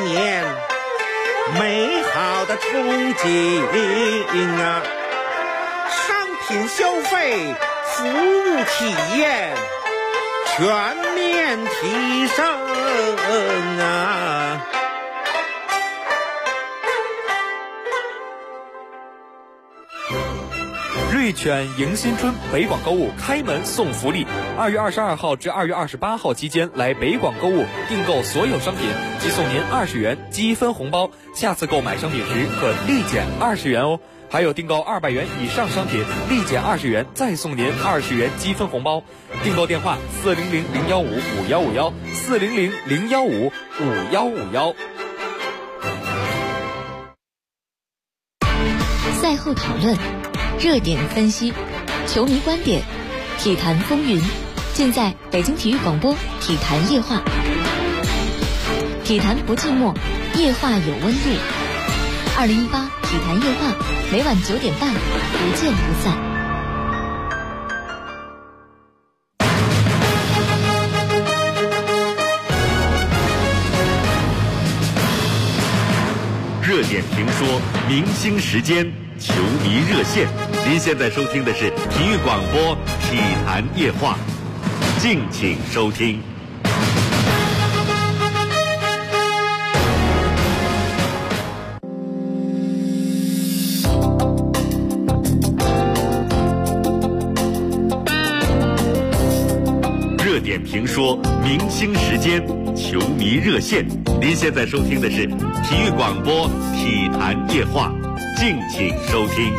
当年美好的憧憬啊，商品消费、服务体验全面提升啊。 瑞犬迎新春北广购物开门送福利，2月22号至2月28号期间来北广购物订购所有商品，即送您20元积分红包，下次购买商品时可立减20元哦。还有订购200元以上商品，立减20元，再送您20元积分红包。订购电话400-015-5151，400-015-5151。 赛后讨论，热点分析，球迷观点，体坛风云，尽在北京体育广播体坛夜话。体坛不寂寞，夜话有温度。2018体坛夜话，每晚9点半，不见不散。 热点评说，明星时间，球迷热线。您现在收听的是体育广播体坛夜话，敬请收听。热点评说，明星时间，球迷热线。您现在收听的是体育广播体坛夜话，敬请收听。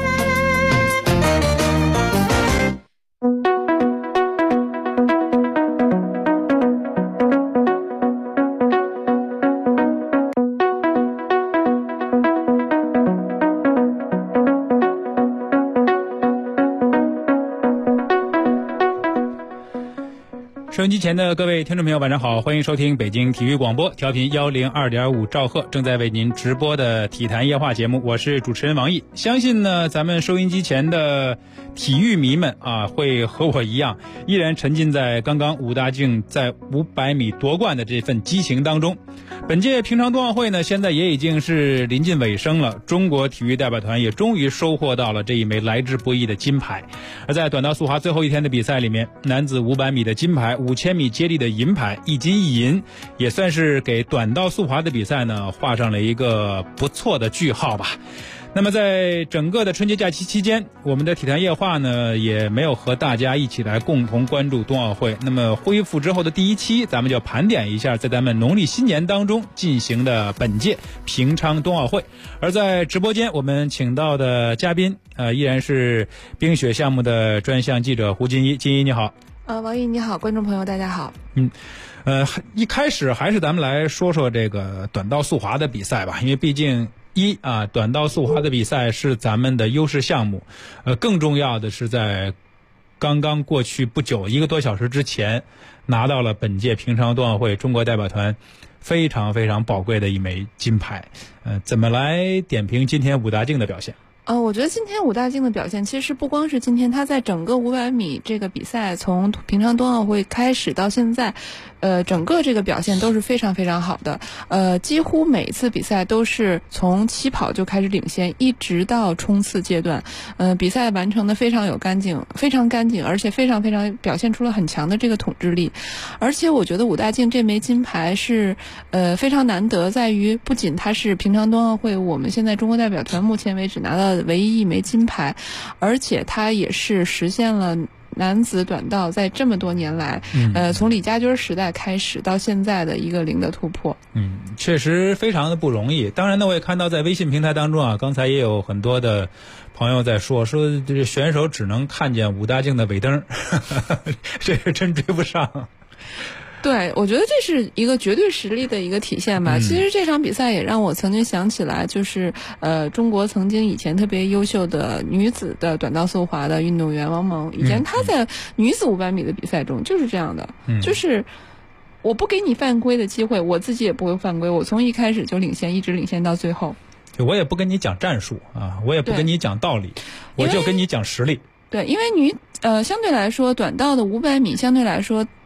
收音机前的各位听众朋友晚上好，欢迎收听北京体育广播调频102.5兆赫正在为您直播的体坛夜话节目，我是主持人王毅。相信呢咱们收音机前的体育迷们啊，会和我一样依然沉浸在刚刚武大靖在500米夺冠的这份激情当中。本届平昌冬奥会呢现在也已经是临近尾声了，中国体育代表团也终于收获到了这一枚来之不易的金牌。而在短道速滑最后一天的比赛里面，男子500米的金牌，5000米接力的银牌，1金1银，也算是给短道速滑的比赛呢画上了一个不错的句号吧。那么在整个的春节假期期间，我们的体坛夜话呢也没有和大家一起来共同关注冬奥会。那么恢复之后的第一期，咱们就盘点一下在咱们农历新年当中进行的本届平昌冬奥会。而在直播间我们请到的嘉宾依然是冰雪项目的专项记者胡金一。金一你好。 王毅你好，观众朋友大家好。 一开始还是咱们来说说这个短道速滑的比赛吧，因为毕竟短道速滑的比赛是咱们的优势项目，更重要的是在刚刚过去不久1个多小时之前拿到了本届平昌冬奥会中国代表团非常非常宝贵的一枚金牌。怎么来点评今天武大靖的表现？ 我觉得今天武大靖的表现其实不光是今天，他在整个500米这个比赛从平昌冬奥会开始到现在，整个这个表现都是非常非常好的。几乎每一次比赛都是从起跑就开始领先，一直到冲刺阶段。比赛完成的非常干净，而且非常非常表现出了很强的这个统治力。而且我觉得武大靖这枚金牌是非常难得，在于不仅他是平昌冬奥会我们现在中国代表团目前为止拿到的唯一一枚金牌，而且他也是实现了男子短道在这么多年来从李家军时代开始到现在的一个零的突破。 确实非常的不容易。当然呢，我也看到在微信平台当中啊，刚才也有很多的朋友在说这选手只能看见武大靖的尾灯这个真追不上。 对，我觉得这是一个绝对实力的一个体现吧。其实这场比赛也让我曾经想起来，就是中国曾经以前特别优秀的女子的短道速滑的运动员王蒙，以前她在女子500米的比赛中就是这样的，就是我不给你犯规的机会，我自己也不会犯规，我从一开始就领先，一直领先到最后。 我也不跟你讲战术啊，我也不跟你讲道理，我就跟你讲实力。 对，因为相对来说短道的500米相对来说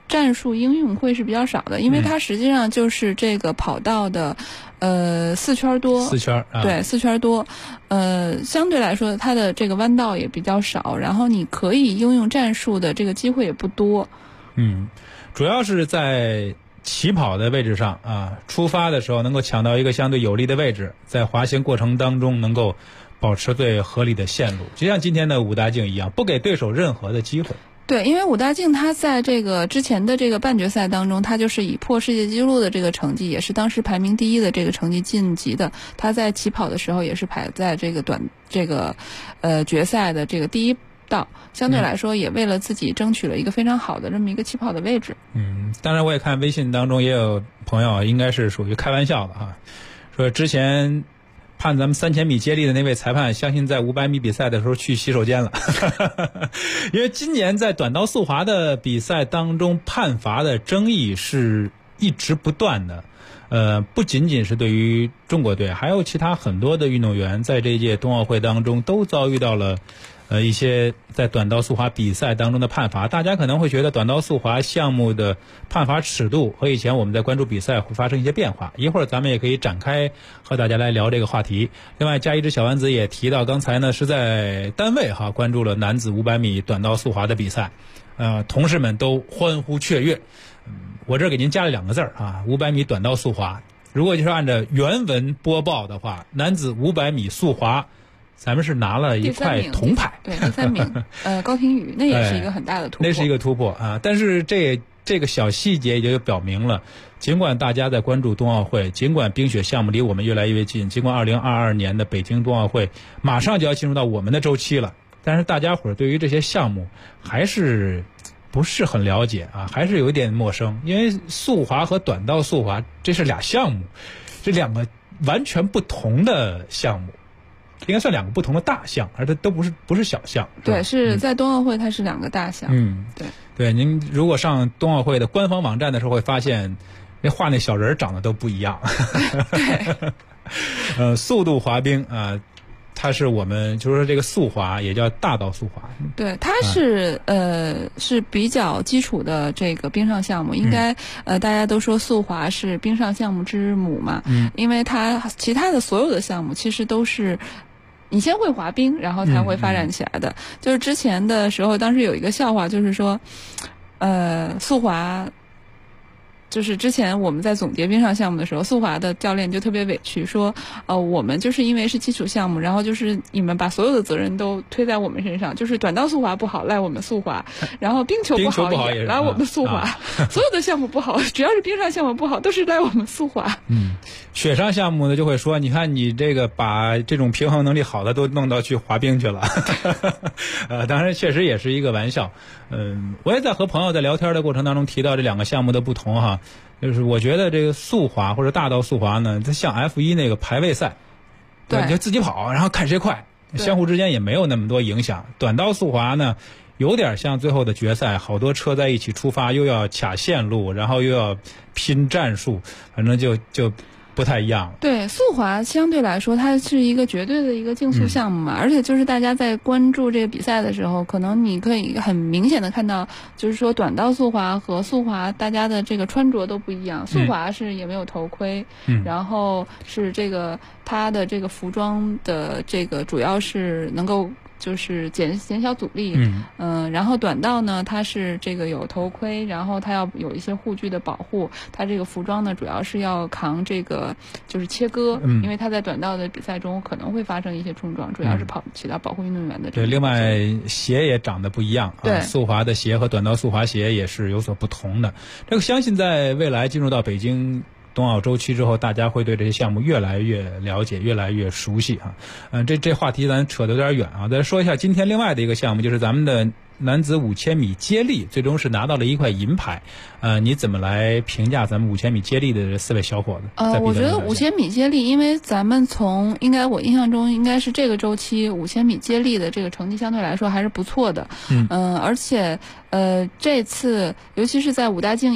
战术应用会是比较少的，因为它实际上就是这个跑道的4圈多 ，4圈对，4圈多，相对来说它的这个弯道也比较少，然后你可以应用战术的这个机会也不多。 主要是在起跑的位置上啊，出发的时候能够抢到一个相对有利的位置，在滑行过程当中能够保持最合理的线路，就像今天的武大靖一样，不给对手任何的机会。 对，因为武大靖他在这个之前的这个半决赛当中，他就是以破世界纪录的这个成绩，也是当时排名第1的这个成绩晋级的。他在起跑的时候也是排在这个决赛的这个第1道，相对来说也为了自己争取了一个非常好的这么一个起跑的位置。 当然我也看微信当中也有朋友应该是属于开玩笑的哈，说之前判咱们3000米接力的那位裁判，相信在500米比赛的时候去洗手间了因为今年在短道速滑的比赛当中，判罚的争议是一直不断的。不仅仅是对于中国队，还有其他很多的运动员在这一届冬奥会当中都遭遇到了一些在短道速滑比赛当中的判罚。大家可能会觉得短道速滑项目的判罚尺度和以前我们在关注比赛会发生一些变化，一会儿咱们也可以展开和大家来聊这个话题。另外加一只小丸子也提到，刚才呢是在单位关注了男子500米短道速滑的比赛，同事们都欢呼雀跃。我这儿给您加了2个字500米短道速滑。如果就是按照原文播报的话，男子500米速滑咱们是拿了一块铜牌， 对，第3名高廷宇，那也是一个很大的突破， 那是一个突破啊。但是这个小细节也就表明了，尽管大家在关注冬奥会，尽管冰雪项目离我们越来越近，尽管2022年的北京冬奥会马上就要进入到我们的周期了，但是大家伙对于这些项目还是不是很了解还是有一点陌生。因为速滑和短道速滑这是俩项目，这2个完全不同的项目，应该算2个不同的大项，而且都不是小项。 对，是在冬奥会它是2个大项。 对，您如果上冬奥会的官方网站的时候会发现，那画那小人长得都不一样。 对， 速度滑冰它是我们就是说这个速滑也叫大道速滑。 对，它是是比较基础的这个冰上项目，应该大家都说速滑是冰上项目之母嘛，因为它其他的所有的项目其实都是你先会滑冰，然后才会发展起来的。就是之前的时候，当时有一个笑话，就是说速滑。就是之前我们在总结冰上项目的时候，速滑的教练就特别委屈，说我们就是因为是基础项目，然后就是你们把所有的责任都推在我们身上，就是短道速滑不好赖我们速滑，然后冰球不好也赖我们速滑，所有的项目不好，只要是冰上项目不好都是赖我们速滑。 雪上项目呢就会说，你看你这个把这种平衡能力好的都弄到去滑冰去了。当然确实也是一个玩笑。我也在和朋友在聊天的过程当中提到这2个项目的不同就是我觉得这个速滑或者大道速滑呢，它像 F1 那个排位赛，对，就自己跑，然后看谁快，相互之间也没有那么多影响。短道速滑呢，有点像最后的决赛，好多车在一起出发，又要卡线路，然后又要拼战术，反正就不太一样。 对，速滑相对来说它是一个绝对的一个竞速项目嘛，而且就是大家在关注这个比赛的时候，可能你可以很明显的看到，就是说短道速滑和速滑大家的这个穿着都不一样。速滑是也没有头盔，然后是这个它的这个服装的这个主要是能够就是减小阻力，然后短道呢，它是这个有头盔，然后它要有一些护具的保护，它这个服装呢主要是要扛这个就是切割，因为它在短道的比赛中可能会发生一些冲撞，主要是起到保护运动员的这个。 对，另外鞋也长得不一样， 对， 速滑的鞋和短道速滑鞋也是有所不同的。这个相信在未来进入到北京冬奥周期之后，大家会对这些项目越来越了解，越来越熟悉这话题咱扯得有点远再说一下今天另外的一个项目，就是咱们的男子5000米接力，最终是拿到了一块银牌。你怎么来评价咱们5000米接力的4位小伙子？ 我觉得5000米接力，因为咱们我印象中应该是这个周期5000米接力的这个成绩相对来说还是不错的。而且这次尤其是在武大靖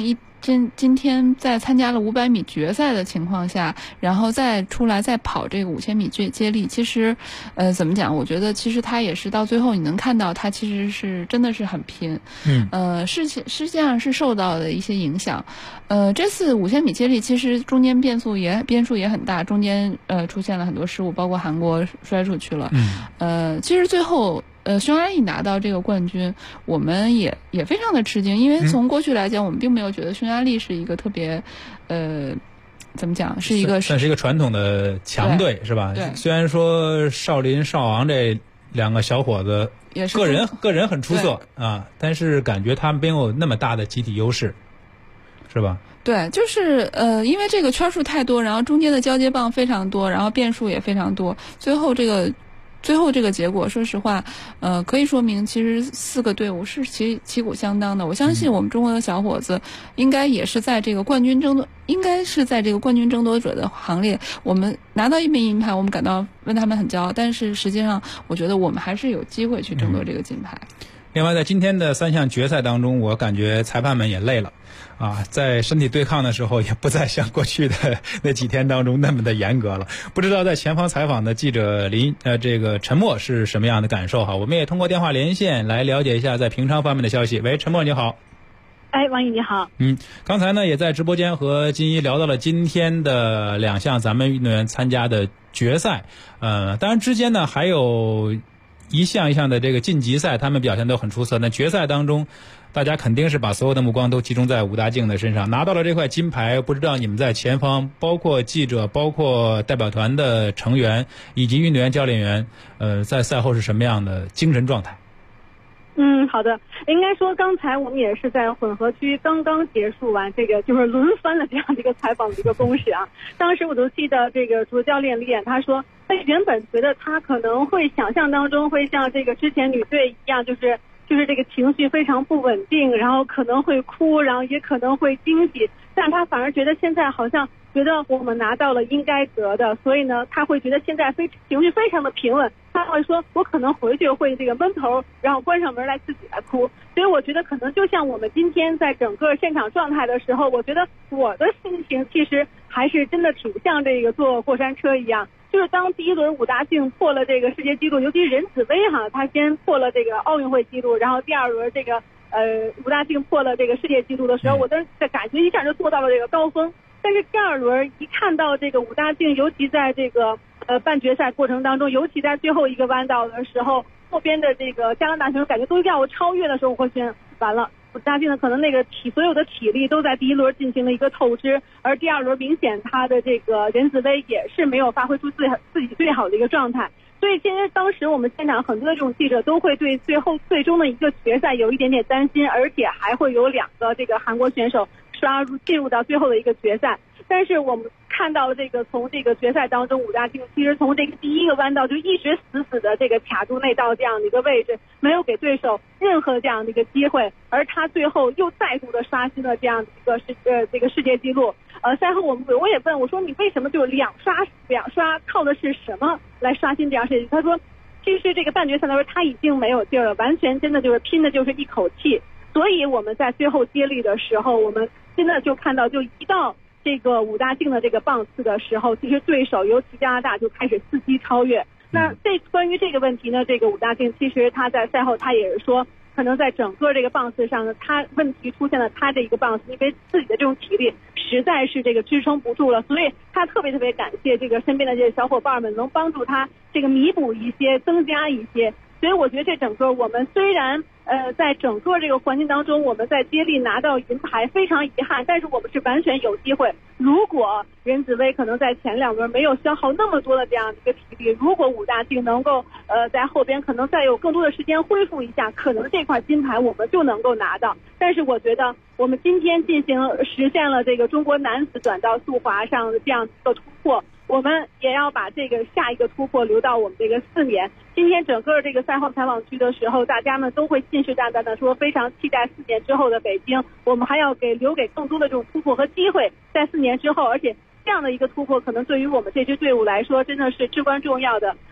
今天在参加了500米决赛的情况下，然后再出来再跑这个5000米接力，其实怎么讲，我觉得其实他也是到最后你能看到他其实是真的是很拼，实际上是受到的一些影响。这次5000米接力其实中间变数也很大，中间出现了很多失误，包括韩国摔出去了。其实最后匈牙利拿到这个冠军，我们也非常的吃惊，因为从过去来讲，我们并没有觉得匈牙利是一个特别怎么讲，是一个算是一个传统的强队，是吧？ 对。 虽然说少林、少昂这2个小伙子也是个人很出色啊，但是感觉他们没有那么大的集体优势，是吧？ 对，就是因为这个圈数太多，然后中间的交接棒非常多，然后变数也非常多，最后这个结果，说实话，可以说明其实4个队伍是旗鼓相当的。我相信我们中国的小伙子应该也是在这个冠军争夺者的行列。我们拿到1枚银牌，我们感到为他们很骄傲，但是实际上，我觉得我们还是有机会去争夺这个金牌。 另外，在今天的3项决赛当中，我感觉裁判们也累了，在身体对抗的时候，也不再像过去的那几天当中那么的严格了。不知道在前方采访的记者这个陈默是什么样的感受哈？我们也通过电话连线来了解一下在平昌方面的消息。喂，陈默你好。 王毅你好。 刚才呢也在直播间和金一聊到了今天的2项咱们运动员参加的决赛，当然之间呢还有一项一项的这个晋级赛，他们表现都很出色。那决赛当中，大家肯定是把所有的目光都集中在武大靖的身上，拿到了这块金牌。不知道你们在前方，包括记者、包括代表团的成员以及运动员、教练员，在赛后是什么样的精神状态？ 好的，应该说刚才我们也是在混合区刚刚结束完这个就是轮番的这样的一个采访的一个攻势啊。当时我都记得这个主教练李演他说，他原本觉得他可能会想象当中会像这个之前女队一样，就是这个情绪非常不稳定，然后可能会哭，然后也可能会惊喜，但他反而觉得现在好像觉得我们拿到了应该得的，所以呢他会觉得现在情绪非常的平稳，他会说我可能回去会这个闷头，然后关上门来自己来哭。所以我觉得可能就像我们今天在整个现场状态的时候，我觉得我的心情其实还是真的挺像这个坐过山车一样，就是当第一轮武大靖破了这个世界纪录，尤其是任子威他先破了这个奥运会纪录，然后第2轮这个武大靖破了这个世界纪录的时候，我的感觉一下就做到了这个高峰。但是第2轮一看到这个武大靖，尤其在这个半决赛过程当中，尤其在最后一个弯道的时候，后边的这个加拿大选手感觉都要我超越的时候，我会觉得完了，武大靖呢可能那个所有的体力都在第1轮进行了一个透支，而第2轮明显他的这个任子威也是没有发挥出自己最好的一个状态。所以其实当时我们现场很多的这种记者都会对最终的一个决赛有一点点担心，而且还会有2个这个韩国选手进入到最后的一个决赛。但是我们看到了这个从这个决赛当中，武大靖其实从这个第1个弯道就一直死的这个卡住内道这样的一个位置，没有给对手任何这样的一个机会，而他最后又再度的刷新了这样的一个这个世界纪录。赛后我也问我说，你为什么就两刷靠的是什么来刷新这样世界纪录？他说其实这个半决赛的时候他已经没有劲儿了，完全真的就是拼的就是一口气。所以我们在最后接力的时候，我们真的就看到，就一到这个武大靖的这个棒次的时候，其实对手尤其加拿大就开始伺机超越。那关于这个问题呢，这个武大靖其实他在赛后他也是说，可能在整个这个棒次上呢，他问题出现了他这一个棒次，因为自己的这种体力实在是这个支撑不住了，所以他特别感谢这个身边的这些小伙伴们能帮助他这个弥补一些，增加一些。所以我觉得这整个我们虽然在整个这个环境当中，我们在接力拿到银牌非常遗憾，但是我们是完全有机会。如果任子威可能在前2轮没有消耗那么多的这样的一个体力，如果武大靖能够在后边可能再有更多的时间恢复一下，可能这块金牌我们就能够拿到。但是我觉得我们今天实现了这个中国男子短道速滑上的这样一个突破，我们也要把这个下一个突破留到我们这个4年。今天整个这个赛后采访区的时候，大家们都会信誓旦旦的说非常期待4年之后的北京，我们还要留给更多的这种突破和机会在4年之后，而且这样的一个突破可能对于我们这支队伍来说真的是至关重要的。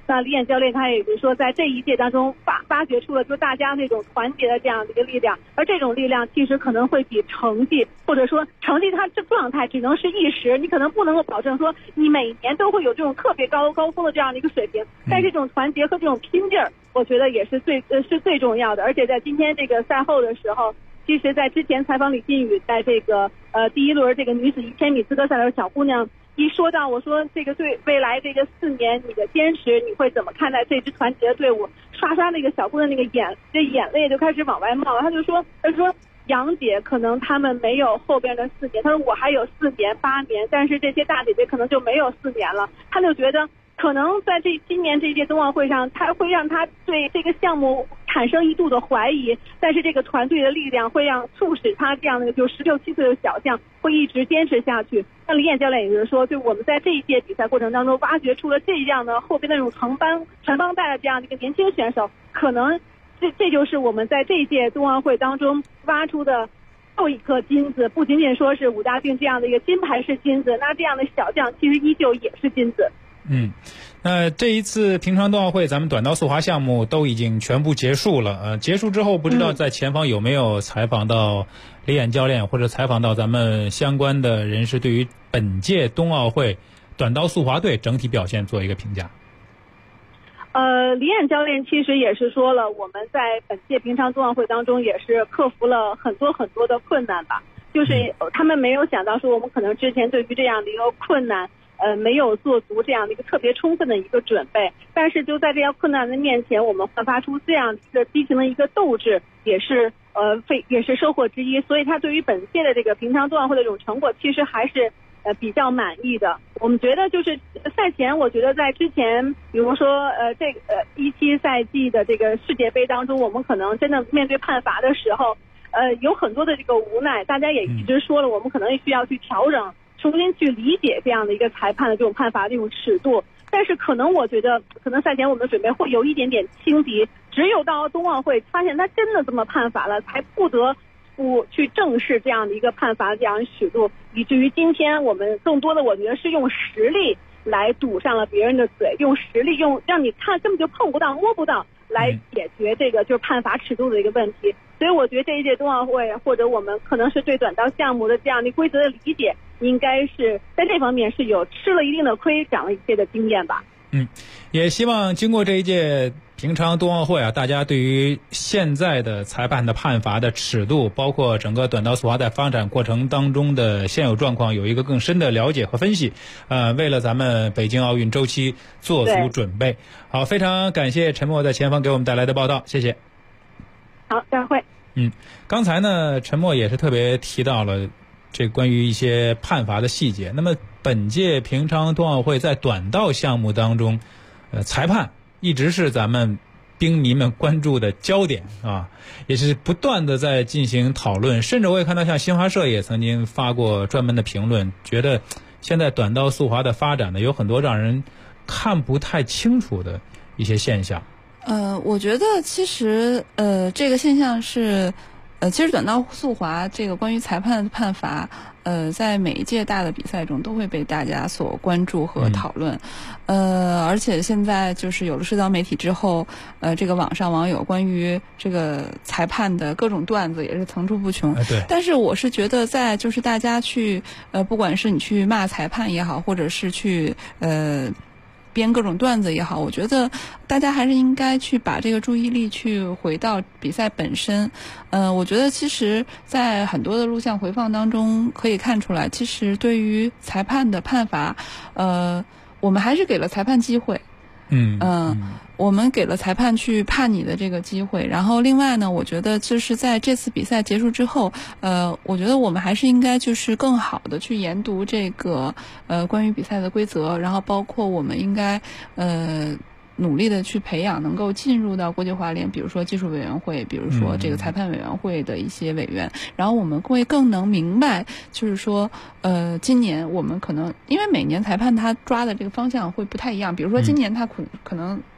那李演教练他也是说，在这一届当中发掘出了就大家那种团结的这样的一个力量，而这种力量其实可能会比成绩，或者说成绩它这状态只能是一时，你可能不能够保证说你每年都会有这种特别高峰的这样的一个水平，但这种团结和这种拼劲儿，我觉得也是最重要的。而且在今天这个赛后的时候，其实在之前采访李靖宇，在这个第一轮这个女子1000米资格赛的小姑娘一说到，我说这个对未来这个4年你的坚持，你会怎么看待这支团结的队伍？刷刷那个小姑娘那个眼泪就开始往外冒，她就说杨姐可能他们没有后边的4年，她说我还有4年8年，但是这些大姐姐可能就没有4年了，她就觉得可能在今年这届冬奥会上，他会让他对这个项目产生一度的怀疑，但是这个团队的力量会促使他这样的就16、17岁的小将会一直坚持下去。那李演教练也就是说，就我们在这一届比赛过程当中挖掘出了这样的后边那种传帮带的这样的一个年轻选手，可能这就是我们在这一届冬奥会当中挖出的又一颗金子，不仅仅说是武大靖这样的一个金牌是金子，那这样的小将其实依旧也是金子。 那这一次平昌冬奥会咱们短道速滑项目都已经全部结束了，结束之后不知道在前方有没有采访到李演教练，或者采访到咱们相关的人士，对于本届冬奥会短道速滑队整体表现做一个评价。 李演教练其实也是说了，我们在本届平昌冬奥会当中也是克服了很多的困难吧，就是他们没有想到说我们可能之前对于这样的一个困难没有做足这样的一个特别充分的一个准备，但是就在这样困难的面前，我们焕发出这样一个激情的一个斗志，也是收获之一。所以他对于本届的这个平昌冬奥会的这种成果，其实还是比较满意的。我们觉得就是赛前，我觉得在之前，比如说这个17赛季的这个世界杯当中，我们可能真的面对判罚的时候，有很多的这个无奈，大家也一直说了，我们可能需要去调整。重新去理解这样的一个裁判的这种判罚的这种尺度，但是可能我觉得可能赛前我们的准备会有一点点轻敌，只有到冬奥会发现他真的这么判罚了，才不得不去正视这样的一个判罚的这样的尺度，以至于今天我们更多的我觉得是用实力来堵上了别人的嘴，用实力让你看根本就碰不到摸不到来解决这个就是判罚尺度的一个问题。所以我觉得这一届冬奥会，或者我们可能是对短道项目的这样的规则的理解，应该是在这方面是有吃了一定的亏，长了一些的经验吧。 也希望经过这一届平昌冬奥会啊，大家对于现在的裁判的判罚的尺度，包括整个短道速滑在发展过程当中的现有状况，有一个更深的了解和分析。为了咱们北京奥运周期做足准备。好，非常感谢陈默在前方给我们带来的报道，谢谢。 好，再会。 刚才呢，陈默也是特别提到了这关于一些判罚的细节。那么本届平昌冬奥会在短道项目当中，裁判一直是咱们冰迷们关注的焦点啊，也是不断的在进行讨论。甚至我也看到像新华社也曾经发过专门的评论，觉得现在短道速滑的发展呢，有很多让人看不太清楚的一些现象。 我觉得其实这个现象是其实短道速滑这个关于裁判的判罚在每一届大的比赛中都会被大家所关注和讨论。而且现在就是有了社交媒体之后，这个网上网友关于这个裁判的各种段子也是层出不穷。 对。 但是我是觉得在就是大家去不管是你去骂裁判也好，或者是去编各种段子也好，我觉得大家还是应该去把这个注意力去回到比赛本身。我觉得其实在很多的录像回放当中可以看出来，其实对于裁判的判罚，我们还是给了裁判机会。我们给了裁判去判你的这个机会。然后另外呢，我觉得就是在这次比赛结束之后，我觉得我们还是应该就是更好的去研读这个关于比赛的规则，然后包括我们应该努力的去培养能够进入到国际滑联，比如说技术委员会，比如说这个裁判委员会的一些委员，然后我们会更能明白，就是说今年我们可能因为每年裁判他抓的这个方向会不太一样，比如说今年他可能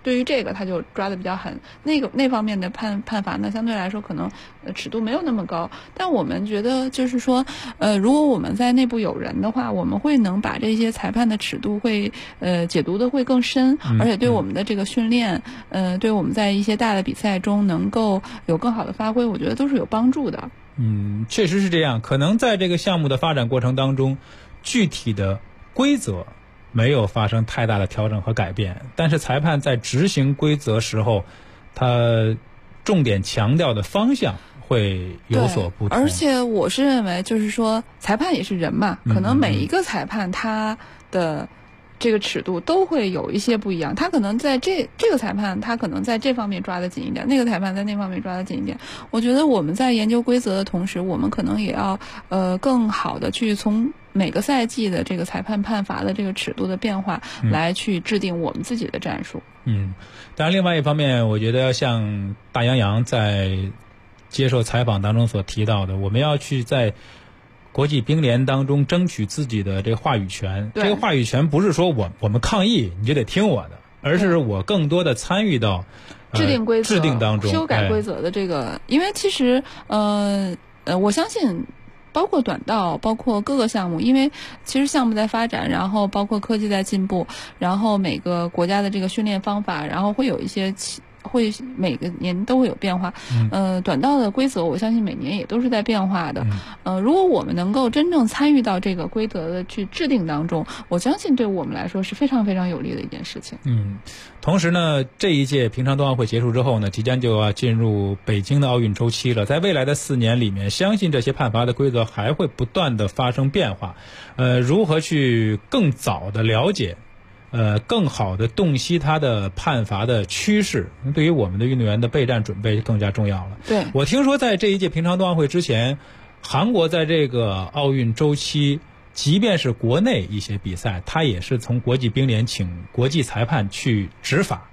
对于这个他就抓得比较狠，那方面的判罚呢，相对来说可能尺度没有那么高。但我们觉得就是说，如果我们在内部有人的话，我们会能把这些裁判的尺度会解读的会更深，而且对我们的这个训练，对我们在一些大的比赛中能够有更好的发挥，我觉得都是有帮助的。 确实是这样。可能在这个项目的发展过程当中，具体的规则没有发生太大的调整和改变，但是裁判在执行规则时候，他重点强调的方向会有所不同。 而且我是认为，就是说，裁判也是人嘛，可能每一个裁判他的这个尺度都会有一些不一样，他可能在这个裁判他可能在这方面抓得紧一点，那个裁判在那方面抓得紧一点。我觉得我们在研究规则的同时，我们可能也要更好的去从每个赛季的这个裁判判罚的这个尺度的变化来去制定我们自己的战术。 当然另外一方面，我觉得像大洋洋在接受采访当中所提到的，我们要去在国际冰联当中争取自己的这个话语权。这个话语权不是说我们抗议你就得听我的，而是我更多的参与到制定规则、 制定当中、 修改规则的这个。因为其实我相信包括短道，包括各个项目，因为其实项目在发展，然后包括科技在进步，然后每个国家的这个训练方法，然后会有一些会每个年都会有变化。短道的规则我相信每年也都是在变化的。如果我们能够真正参与到这个规则的去制定当中，我相信对我们来说是非常非常有利的一件事情。 同时呢，这一届平昌冬奥会结束之后呢，即将就要进入北京的奥运周期了。在未来的4年里面，相信这些判罚的规则还会不断的发生变化。如何去更早的了解更好的洞悉它的判罚的趋势，对于我们的运动员的备战准备更加重要了。 对， 我听说在这一届平昌冬奥会之前，韩国在这个奥运周期，即便是国内一些比赛，它也是从国际冰联请国际裁判去执法。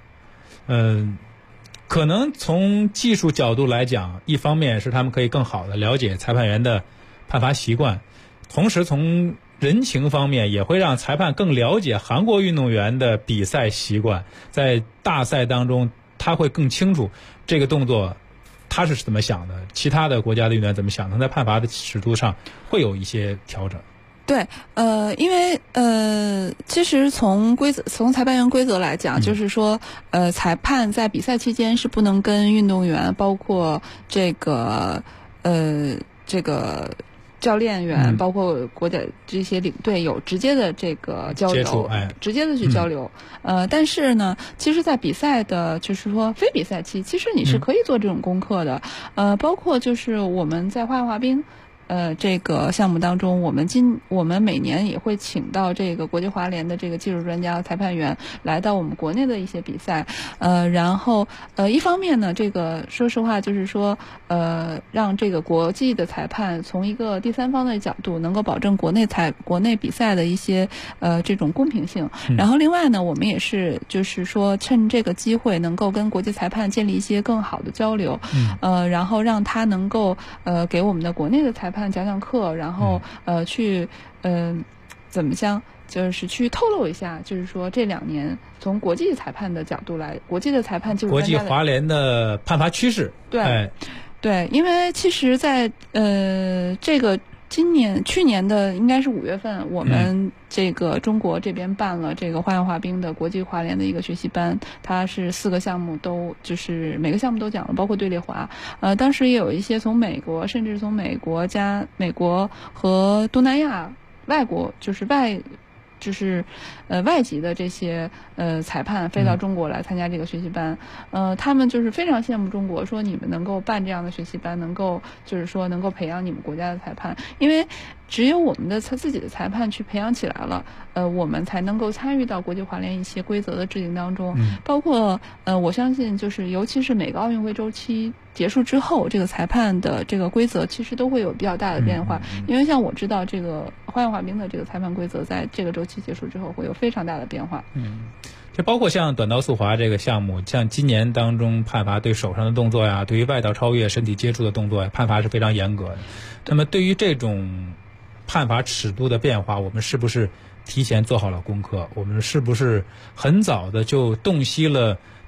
可能从技术角度来讲，一方面是他们可以更好的了解裁判员的判罚习惯，同时从人情方面也会让裁判更了解韩国运动员的比赛习惯，在大赛当中他会更清楚这个动作他是怎么想的，其他的国家的运动员怎么想的，在判罚的尺度上会有一些调整。 对，因为其实从裁判员规则来讲，就是说，裁判在比赛期间是不能跟运动员，包括这个教练员，包括国家这些领队有直接的这个交流，直接的去交流。但是呢，其实，在比赛的，就是说非比赛期，其实你是可以做这种功课的。包括就是我们在花样滑冰。这个项目当中，我们每年也会请到这个国际滑联的这个技术专家和裁判员来到我们国内的一些比赛，然后一方面呢，这个说实话就是说，让这个国际的裁判从一个第三方的角度，能够保证国内比赛的一些这种公平性。然后另外呢，我们也是就是说趁这个机会，能够跟国际裁判建立一些更好的交流，然后让他能够给我们的国内的裁判讲课，然后去怎么讲，就是去透露一下，就是说这2年从国际裁判的角度来，国际的裁判就是国际滑联的判罚趋势。 对，因为其实在这个去年的应该是5月份，我们这个中国这边办了这个花样滑冰的国际滑联的一个学习班，它是4个项目都就是每个项目都讲了，包括队列滑。当时也有一些从美国，甚至从美国和东南亚外籍的这些裁判飞到中国来参加这个学习班，他们就是非常羡慕中国，说你们能够办这样的学习班，能够培养你们国家的裁判，因为只有我们的自己的裁判去培养起来了，我们才能够参与到国际滑联一些规则的制定当中，包括我相信就是尤其是每个奥运会周期结束之后，这个裁判的这个规则其实都会有比较大的变化，因为像我知道这个花样滑冰的这个裁判规则在这个周期结束之后会有非常大的变化。 就包括像短道速滑这个项目，像今年当中判罚对手上的动作呀，对于外道超越、身体接触的动作呀，判罚是非常严格的。那么对于这种判罚尺度的变化，我们是不是提前做好了功课？我们是不是很早的就洞悉了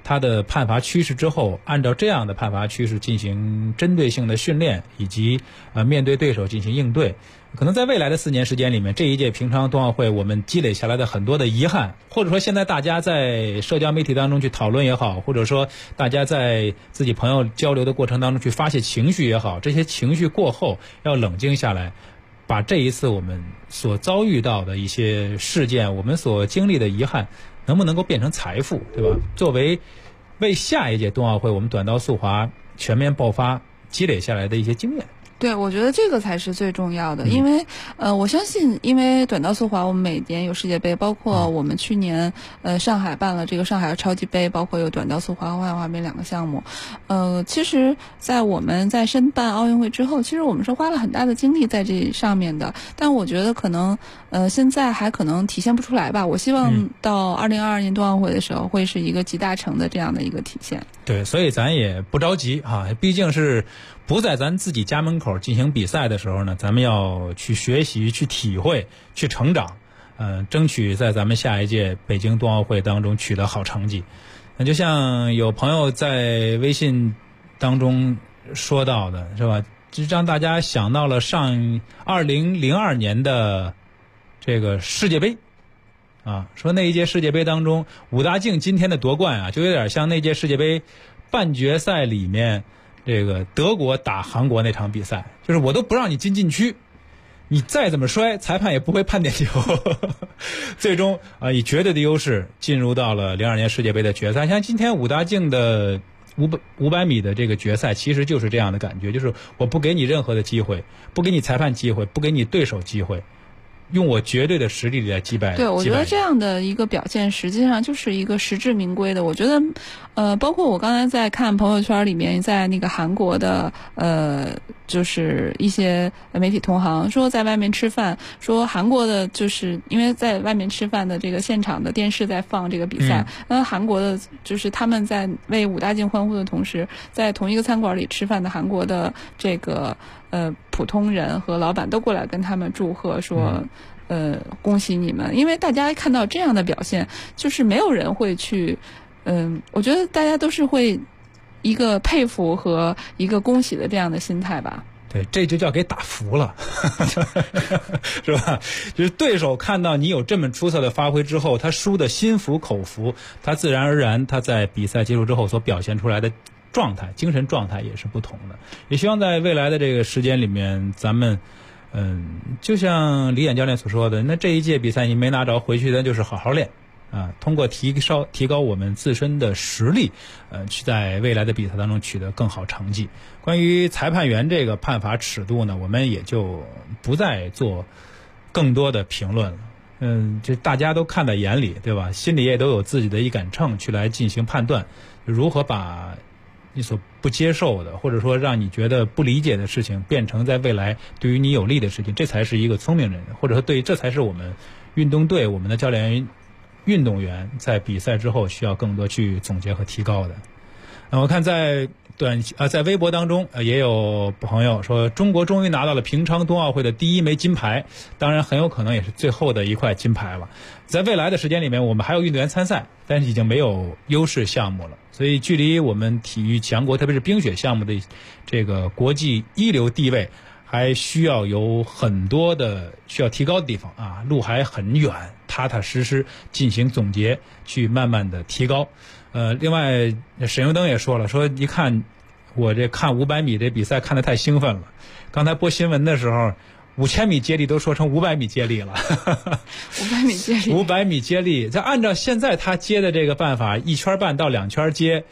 它的判罚趋势之后，按照这样的判罚趋势进行针对性的训练，以及面对对手进行应对。可能在未来的4年时间里面，这一届平昌冬奥会我们积累下来的很多的遗憾，或者说现在大家在社交媒体当中去讨论也好，或者说大家在自己朋友交流的过程当中去发泄情绪也好，这些情绪过后要冷静下来，把这一次我们所遭遇到的一些事件，我们所经历的遗憾，能不能够变成财富，对吧？作为下一届冬奥会我们短道速滑全面爆发积累下来的一些经验。 对，我觉得这个才是最重要的，因为我相信，因为短道速滑我们每年有世界杯，包括我们去年上海办了这个上海超级杯，包括有短道速滑和花样滑冰2个项目。其实在我们在申办奥运会之后，其实我们是花了很大的精力在这上面的，但我觉得可能现在还可能体现不出来吧。我希望到2022年冬奥会的时候，会是一个集大成的这样的一个体现。 对，所以咱也不着急啊，毕竟是不在咱自己家门口进行比赛的时候呢，咱们要去学习、去体会、去成长，争取在咱们下一届北京冬奥会当中取得好成绩。那就像有朋友在微信当中说到的，是吧？就让大家想到了上2002年的这个世界杯。说那一届世界杯当中，武大靖今天的夺冠啊，就有点像那届世界杯半决赛里面这个德国打韩国那场比赛，就是我都不让你进禁区，你再怎么摔，裁判也不会判点球。最终以绝对的优势进入到了02年世界杯的决赛。像今天武大靖的500米的这个决赛，其实就是这样的感觉，就是我不给你任何的机会，不给你裁判机会，不给你对手机会，用我绝对的实力来击败。 对，我觉得这样的一个表现实际上就是一个实至名归的。我觉得包括我刚才在看朋友圈里面，在那个韩国的就是一些媒体同行说在外面吃饭，说韩国的就是因为在外面吃饭的这个现场的电视在放这个比赛，韩国的就是他们在为武大靖欢呼的同时，在同一个餐馆里吃饭的韩国的这个普通人和老板都过来跟他们祝贺说恭喜你们。因为大家看到这样的表现，就是没有人会去我觉得大家都是会一个佩服和一个恭喜的这样的心态吧。 对，这就叫给打服了。是吧？就是对手看到你有这么出色的发挥之后，他输的心服口服，他自然而然他在比赛结束之后所表现出来的状态，精神状态也是不同的。也希望在未来的这个时间里面，咱们就像李演教练所说的，那这一届比赛你没拿着，回去咱就是好好练通过提高我们自身的实力，去在未来的比赛当中取得更好成绩。关于裁判员这个判罚尺度呢，我们也就不再做更多的评论了。这大家都看在眼里，对吧？心里也都有自己的一杆秤去来进行判断，如何把你所不接受的，或者说让你觉得不理解的事情，变成在未来对于你有利的事情，这才是一个聪明人，或者说这才是我们运动队、我们的教练员、运动员在比赛之后需要更多去总结和提高的。我看在微博当中也有朋友说，中国终于拿到了平昌冬奥会的第1枚金牌，当然很有可能也是最后的一块金牌了。在未来的时间里面，我们还有运动员参赛，但是已经没有优势项目了，所以距离我们体育强国，特别是冰雪项目的这个国际一流地位，还需要有很多的需要提高的地方路还很远，踏踏实实进行总结，去慢慢的提高。另外沈永登也说了，说一看我这看500米这比赛看得太兴奋了，刚才播新闻的时候5000米接力都说成500米接力了。 500米接力 500米接力再按照现在他接的这个办法，1圈半到2圈接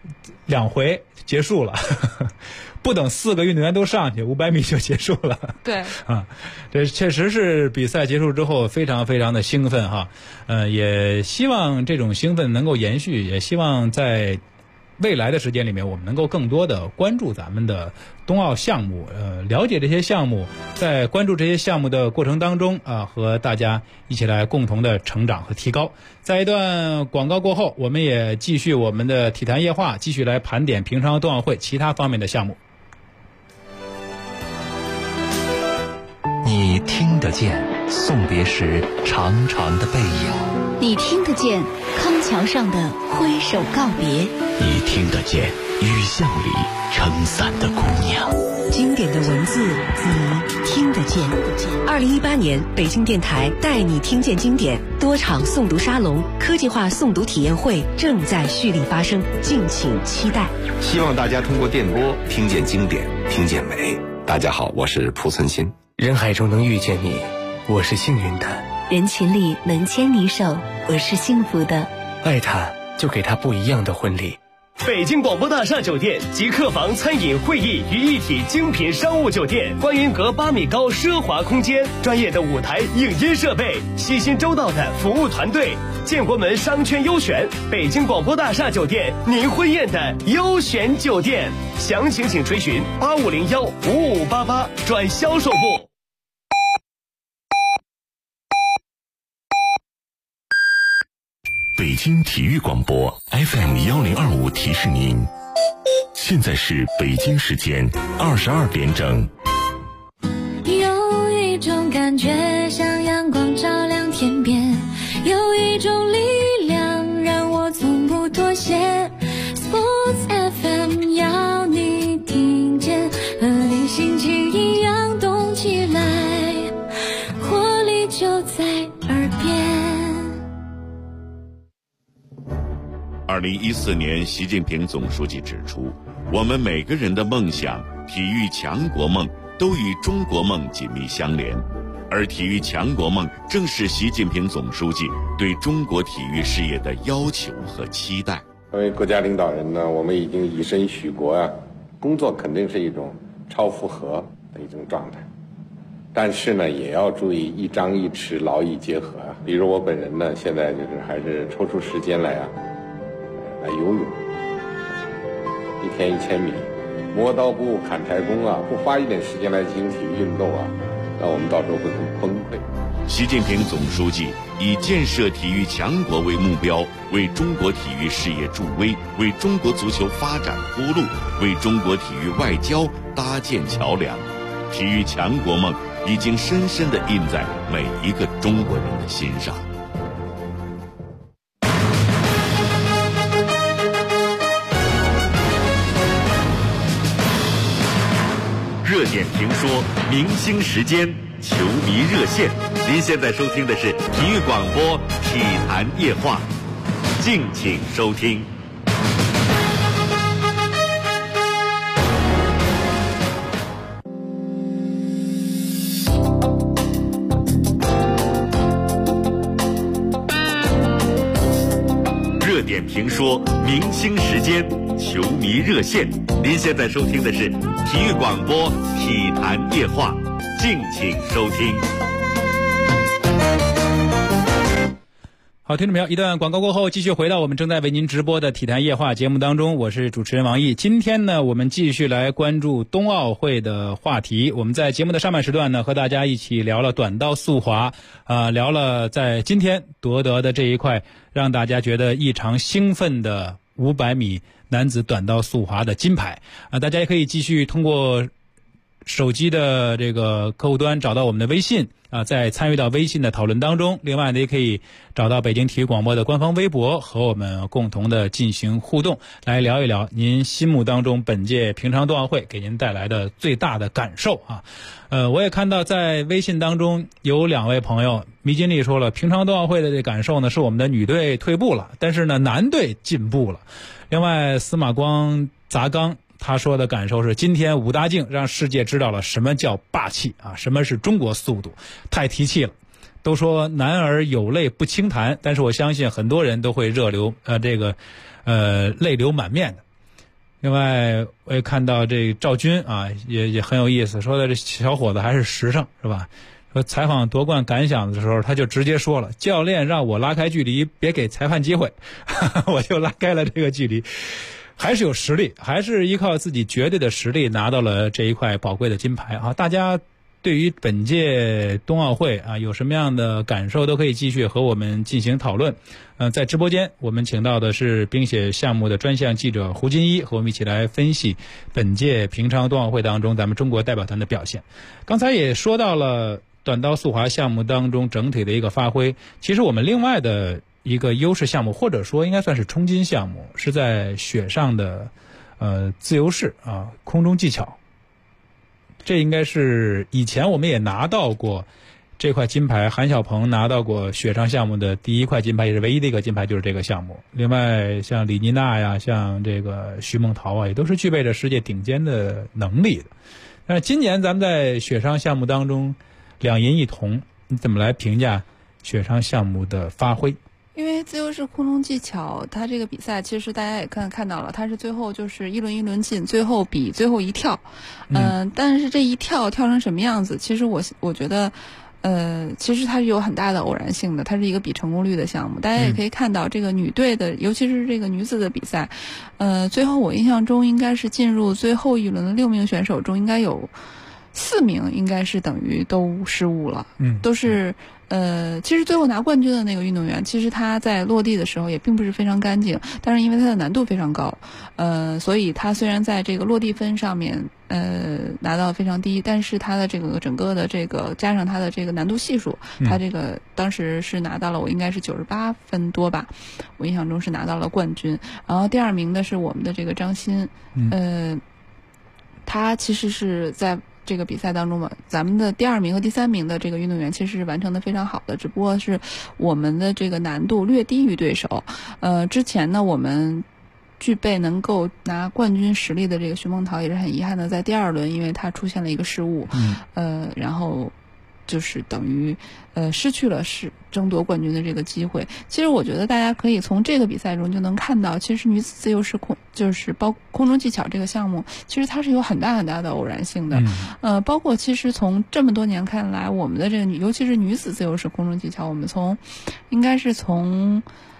2回结束了。不等4个运动员都上去，500米就结束了。 对这确实是比赛结束之后非常非常的兴奋哈。也希望这种兴奋能够延续，也希望在未来的时间里面，我们能够更多的关注咱们的冬奥项目，了解这些项目，在关注这些项目的过程当中和大家一起来共同的成长和提高。在一段广告过后，我们也继续我们的体坛夜话，继续来盘点平昌冬奥会其他方面的项目。 你听得见送别时长长的背影， 你听得见康天桥上的挥手告别， 你听得见雨巷里撑伞的姑娘。 经典的文字，你听得见。2018年，北京电台带你听见经典多场诵读沙龙、科技化诵读体验会正在蓄力发生，敬请期待。 希望大家通过电波听见经典，听见美。大家好，我是蒲存昕。 人海中能遇见你，我是幸运的； 人群里能牵你手，我是幸福的。 爱他，就给他不一样的婚礼。 北京广播大厦酒店集客房、餐饮、会议于一体精品商务酒店，观音阁8米高奢华空间，专业的舞台影音设备，细心周到的服务团队，建国门商圈优选，北京广播大厦酒店您婚宴的优选酒店。详情请垂询85015588转销售部。 北京体育广播 FM1025提示您，现在是北京时间22点整。 有一种感觉像阳光照亮天边，有一种力量让我从不妥协。 Sports FM 要你听见，和你心情一样动起来，活力就在耳边。 2014年，习近平总书记指出，我们每个人的梦想、体育强国梦都与中国梦紧密相连，而体育强国梦正是习近平总书记对中国体育事业的要求和期待。 作为国家领导人呢，我们已经以身许国啊，工作肯定是一种超负荷的一种状态，但是呢，也要注意一张一弛，劳逸结合啊。比如我本人呢，现在还是抽出时间来游泳，1天1000米，磨刀不误砍柴工啊，不花一点时间来进行体育运动啊，那我们到时候会很崩溃。 习近平总书记以建设体育强国为目标，为中国体育事业助威，为中国足球发展铺路，为中国体育外交搭建桥梁。体育强国梦已经深深地印在每一个中国人的心上。 热点评说，明星时间，球迷热线。您现在收听的是体育广播体坛夜话，敬请收听。热点评说，明星时间，球迷热线。您现在收听的是体育广播体坛夜话，敬请收听。 好，听众朋友，一段广告过后，继续回到我们正在为您直播的体坛夜话节目当中，我是主持人王毅。今天呢，我们继续来关注冬奥会的话题。我们在节目的上半时段呢，和大家一起聊了短道速滑，聊了在今天夺得的这一块让大家觉得异常兴奋的500米男子短道速滑的金牌。大家也可以继续通过手机的这个客户端找到我们的微信在参与到微信的讨论当中。另外呢，也可以找到北京体育广播的官方微博，和我们共同的进行互动，来聊一聊您心目当中本届平昌冬奥会给您带来的最大的感受啊。我也看到在微信当中有2位朋友，迷金丽说了，平昌冬奥会的这感受呢，是我们的女队退步了，但是呢男队进步了。另外司马光砸缸他说的感受是，今天武大靖让世界知道了什么叫霸气啊，什么是中国速度，太提气了。都说男儿有泪不轻弹，但是我相信很多人都会泪流满面的。另外我也看到这赵军啊，也很有意思，说的这小伙子还是实诚是吧？说采访夺冠感想的时候，他就直接说了，教练让我拉开距离，别给裁判机会我就拉开了这个距离。还是有实力，还是依靠自己绝对的实力拿到了这一块宝贵的金牌啊！大家对于本届冬奥会啊有什么样的感受，都可以继续和我们进行讨论。在直播间我们请到的是冰雪项目的专项记者胡金一，和我们一起来分析本届平昌冬奥会当中咱们中国代表团的表现。刚才也说到了短道速滑项目当中整体的一个发挥，其实我们另外的一个优势项目，或者说应该算是冲金项目，是在雪上的自由式啊，空中技巧。这应该是以前我们也拿到过这块金牌，韩晓鹏拿到过雪上项目的第一块金牌，也是唯一的一个金牌，就是这个项目。另外像李妮娜呀，像这个徐梦桃啊，也都是具备着世界顶尖的能力的。但是今年咱们在雪上项目当中2银1铜，你怎么来评价雪上项目的发挥？ 因为自由式空中技巧，它这个比赛其实大家也看到了，它是最后就是一轮一轮进，最后比最后一跳。但是这一跳成什么样子，其实我觉得其实它是有很大的偶然性的，它是一个比成功率的项目。大家也可以看到这个女队的，尤其是这个女子的比赛，最后我印象中应该是进入最后一轮的6名选手中，应该有4名应该是等于都失误了，都是其实最后拿冠军的那个运动员，其实他在落地的时候也并不是非常干净，但是因为它的难度非常高，所以他虽然在这个落地分上面拿到非常低，但是他的这个整个的这个加上他的这个难度系数，他这个当时是拿到了我应该是98分多吧，我印象中是拿到了冠军。然后第2名的是我们的这个张欣，他其实是在这个比赛当中嘛，咱们的第2名和第3名的这个运动员其实是完成的非常好的，只不过是我们的这个难度略低于对手。之前呢，我们具备能够拿冠军实力的这个徐梦桃也是很遗憾的，在第2轮因为他出现了一个失误，然后就是等于失去了争夺冠军的这个机会。其实我觉得大家可以从这个比赛中就能看到，其实女子自由式就是空中技巧这个项目，其实它是有很大很大的偶然性的。包括其实从这么多年看来，我们的这个尤其是女子自由式空中技巧，我们应该是从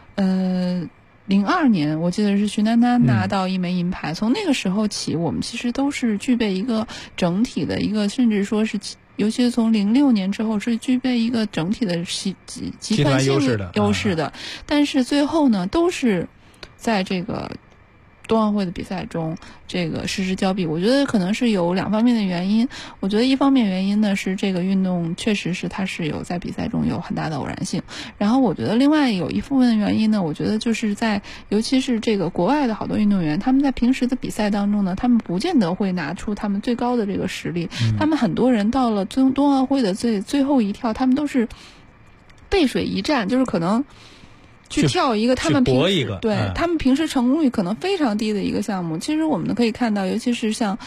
02年，我记得是徐楠楠拿到1枚银牌，从那个时候起，我们其实都是具备一个整体的一个，甚至说是尤其是从06年之后是具备一个整体的集团性优势的，但是最后呢，都是在这个冬奥会的比赛中这个失之交臂。我觉得可能是有2方面的原因。我觉得一方面原因呢是这个运动确实是它是有在比赛中有很大的偶然性，然后我觉得另外有一部分的原因呢，我觉得就是尤其是这个国外的好多运动员，他们在平时的比赛当中呢，他们不见得会拿出他们最高的这个实力，他们很多人到了冬奥会的最后一跳，他们都是背水一战，就是可能去跳一个他们平时他们平时成功率可能非常低的一个项目。其实我们可以看到，尤其是像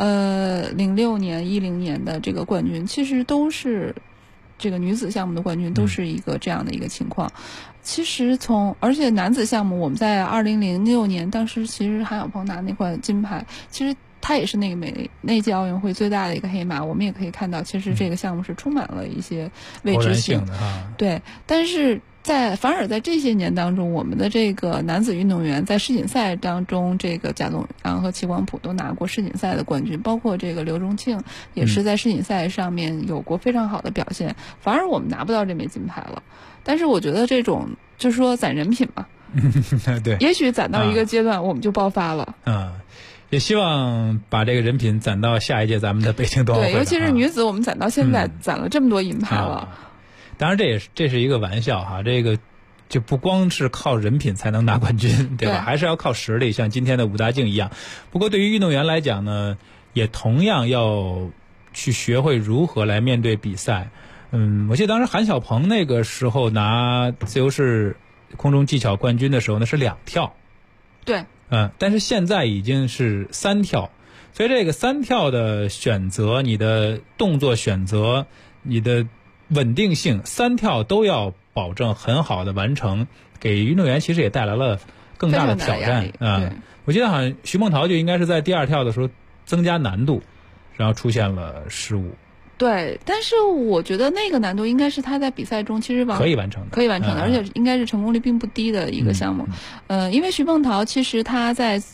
06年、10年的这个冠军，其实都是这个女子项目的冠军，都是一个这样的一个情况。其实而且男子项目，我们在2006年当时其实韩晓鹏拿那块金牌，其实他也是那届奥运会最大的一个黑马。我们也可以看到，其实这个项目是充满了一些未知性的对，但是反而在这些年当中，我们的这个男子运动员在世锦赛当中，这个贾宗洋和齐广普都拿过世锦赛的冠军，包括这个刘仲庆也是在世锦赛上面有过非常好的表现，反而我们拿不到这枚金牌了。但是我觉得这种就是说攒人品嘛， 对， 也许攒到一个阶段我们就爆发了。 也希望把这个人品攒到下一届咱们的北京冬奥会。 对，尤其是女子，我们攒到现在攒了这么多银牌了。 当然这是一个玩笑哈，这个就不光是靠人品才能拿冠军，对吧？还是要靠实力，像今天的武大靖一样。不过对于运动员来讲呢，也同样要去学会如何来面对比赛。我记得当时韩晓鹏那个时候拿自由式空中技巧冠军的时候呢，是2跳。 对。 但是现在已经是3跳，所以这个3跳的选择，你的动作选择，你的稳定性，3跳都要保证很好的完成，给运动员其实也带来了更大的挑战我记得好像徐梦桃就应该是在第2跳的时候增加难度，然后出现了失误。 对，但是我觉得那个难度应该是他在比赛中其实可以完成的，而且应该是成功率并不低的一个项目。因为徐梦桃其实他在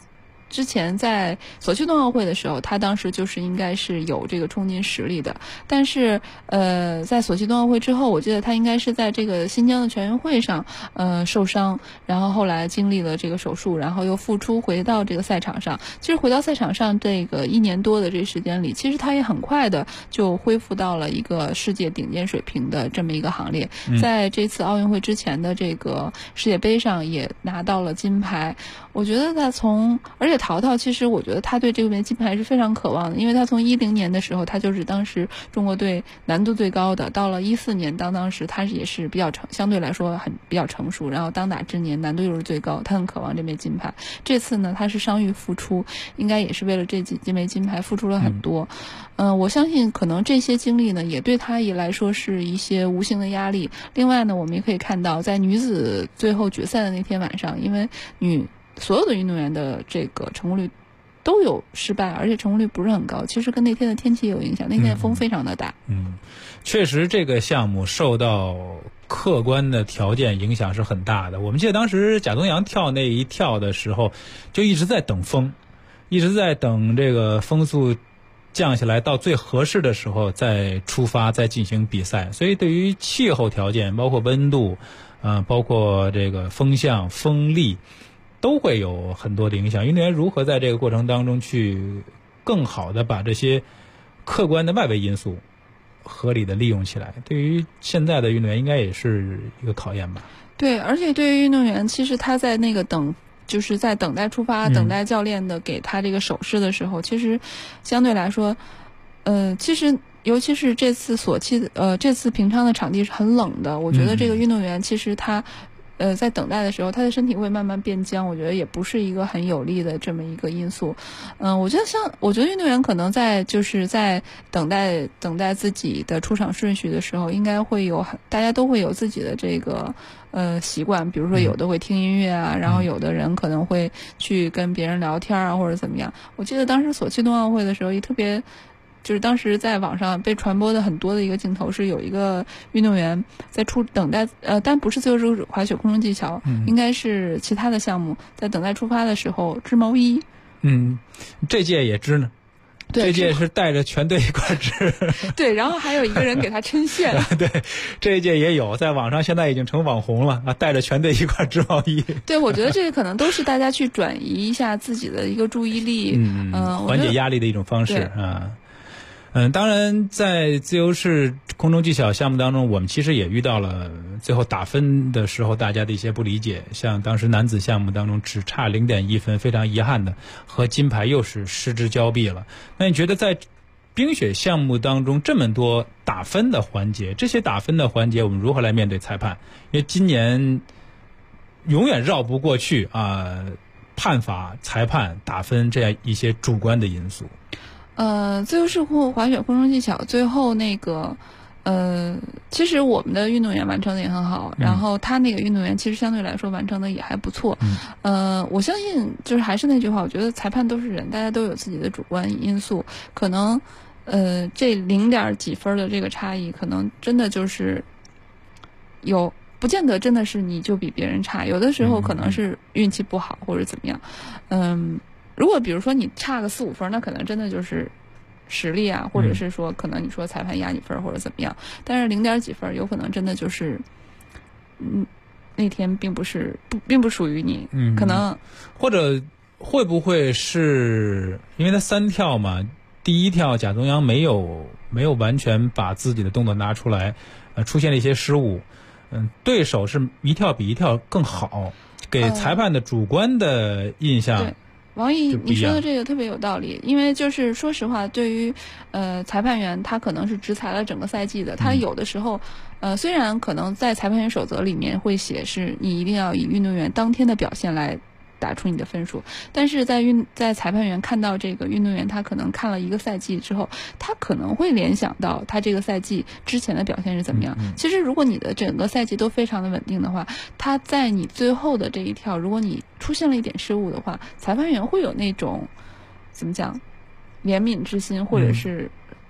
之前在索契冬奥会的时候，他当时就是应该是有这个冲金实力的，但是在索契冬奥会之后，我记得他应该是在这个新疆的全运会上受伤，然后后来经历了这个手术，然后又复出回到这个赛场上。其实回到赛场上这个1年多的这时间里，其实他也很快的就恢复到了一个世界顶尖水平的这么一个行列，在这次奥运会之前的这个世界杯上也拿到了金牌。我觉得而且陶陶其实我觉得他对这枚金牌是非常渴望的，因为他从10年的时候他就是当时中国队难度最高的，到了14年当时他也是比较相对来说比较成熟，然后当打之年难度又是最高，他很渴望这枚金牌。这次呢他是伤愈复出，应该也是为了这枚金牌付出了很多。我相信可能这些经历呢也对他也来说是一些无形的压力。另外呢我们也可以看到在女子最后决赛的那天晚上，因为所有的运动员的这个成功率都有失败，而且成功率不是很高，其实跟那天的天气也有影响，那天风非常的大。 确实这个项目受到客观的条件影响是很大的。我们记得当时贾东阳跳那一跳的时候就一直在等风，一直在等这个风速降下来到最合适的时候再出发再进行比赛，所以对于气候条件包括温度包括这个风向风力都会有很多的影响。运动员如何在这个过程当中去更好的把这些客观的外围因素合理的利用起来，对于现在的运动员应该也是一个考验吧。 对，而且对于运动员其实他在那个就是在等待出发等待教练的给他这个手势的时候，其实相对来说其实尤其是这次这次平昌的场地是很冷的，我觉得这个运动员其实他在等待的时候他的身体会慢慢变僵，我觉得也不是一个很有利的这么一个因素。我觉得运动员可能在等待自己的出场顺序的时候，应该会大家都会有自己的这个习惯，比如说有的会听音乐啊，然后有的人可能会去跟别人聊天啊或者怎么样。我记得当时索契冬奥会的时候也特别就是当时在网上被传播的很多的一个镜头，是有一个运动员在等待但不是自由式滑雪空中技巧，应该是其他的项目，在等待出发的时候织毛衣。 这届也织呢。这届是带着全队一块织。 对，然后还有一个人给他抻线。 对，这一届也有，在网上现在已经成网红了带着全队一块织毛衣。 对，我觉得这个可能都是大家去转移一下自己的一个注意力， 缓解压力的一种方式啊。当然在自由式空中技巧项目当中，我们其实也遇到了最后打分的时候大家的一些不理解，像当时男子项目当中只差 0.1 分，非常遗憾的和金牌又是失之交臂了。那你觉得在冰雪项目当中这么多打分的环节，这些打分的环节我们如何来面对裁判？因为今年永远绕不过去判罚裁判打分这样一些主观的因素。 自由式滑雪空中技巧最后那个其实我们的运动员完成的也很好，然后他那个运动员其实相对来说完成的也还不错。我相信就是还是那句话，我觉得裁判都是人，大家都有自己的主观因素，可能这0点几分的这个差异，可能真的就是不见得真的是你就比别人差，有的时候可能是运气不好或者怎么样。如果比如说你差个4-5分，那可能真的就是实力啊，或者是说可能你说裁判压你分或者怎么样，但是0点几分有可能真的就是那天并不属于你，可能或者会不会是因为他3跳嘛，第一跳贾东阳没有完全把自己的动作拿出来，出现了一些失误，对手是一跳比一跳更好，给裁判的主观的印象。 王毅，你说的这个特别有道理，因为就是说实话，对于裁判员，他可能是只裁了整个赛季的，他有的时候虽然可能在裁判员守则里面会写是你一定要以运动员当天的表现来打出你的分数，但是在裁判员看到这个运动员他可能看了一个赛季之后，他可能会联想到他这个赛季之前的表现是怎么样。其实如果你的整个赛季都非常的稳定的话，他在你最后的这一跳，如果你出现了一点失误的话，裁判员会有那种怎么讲怜悯之心，或者是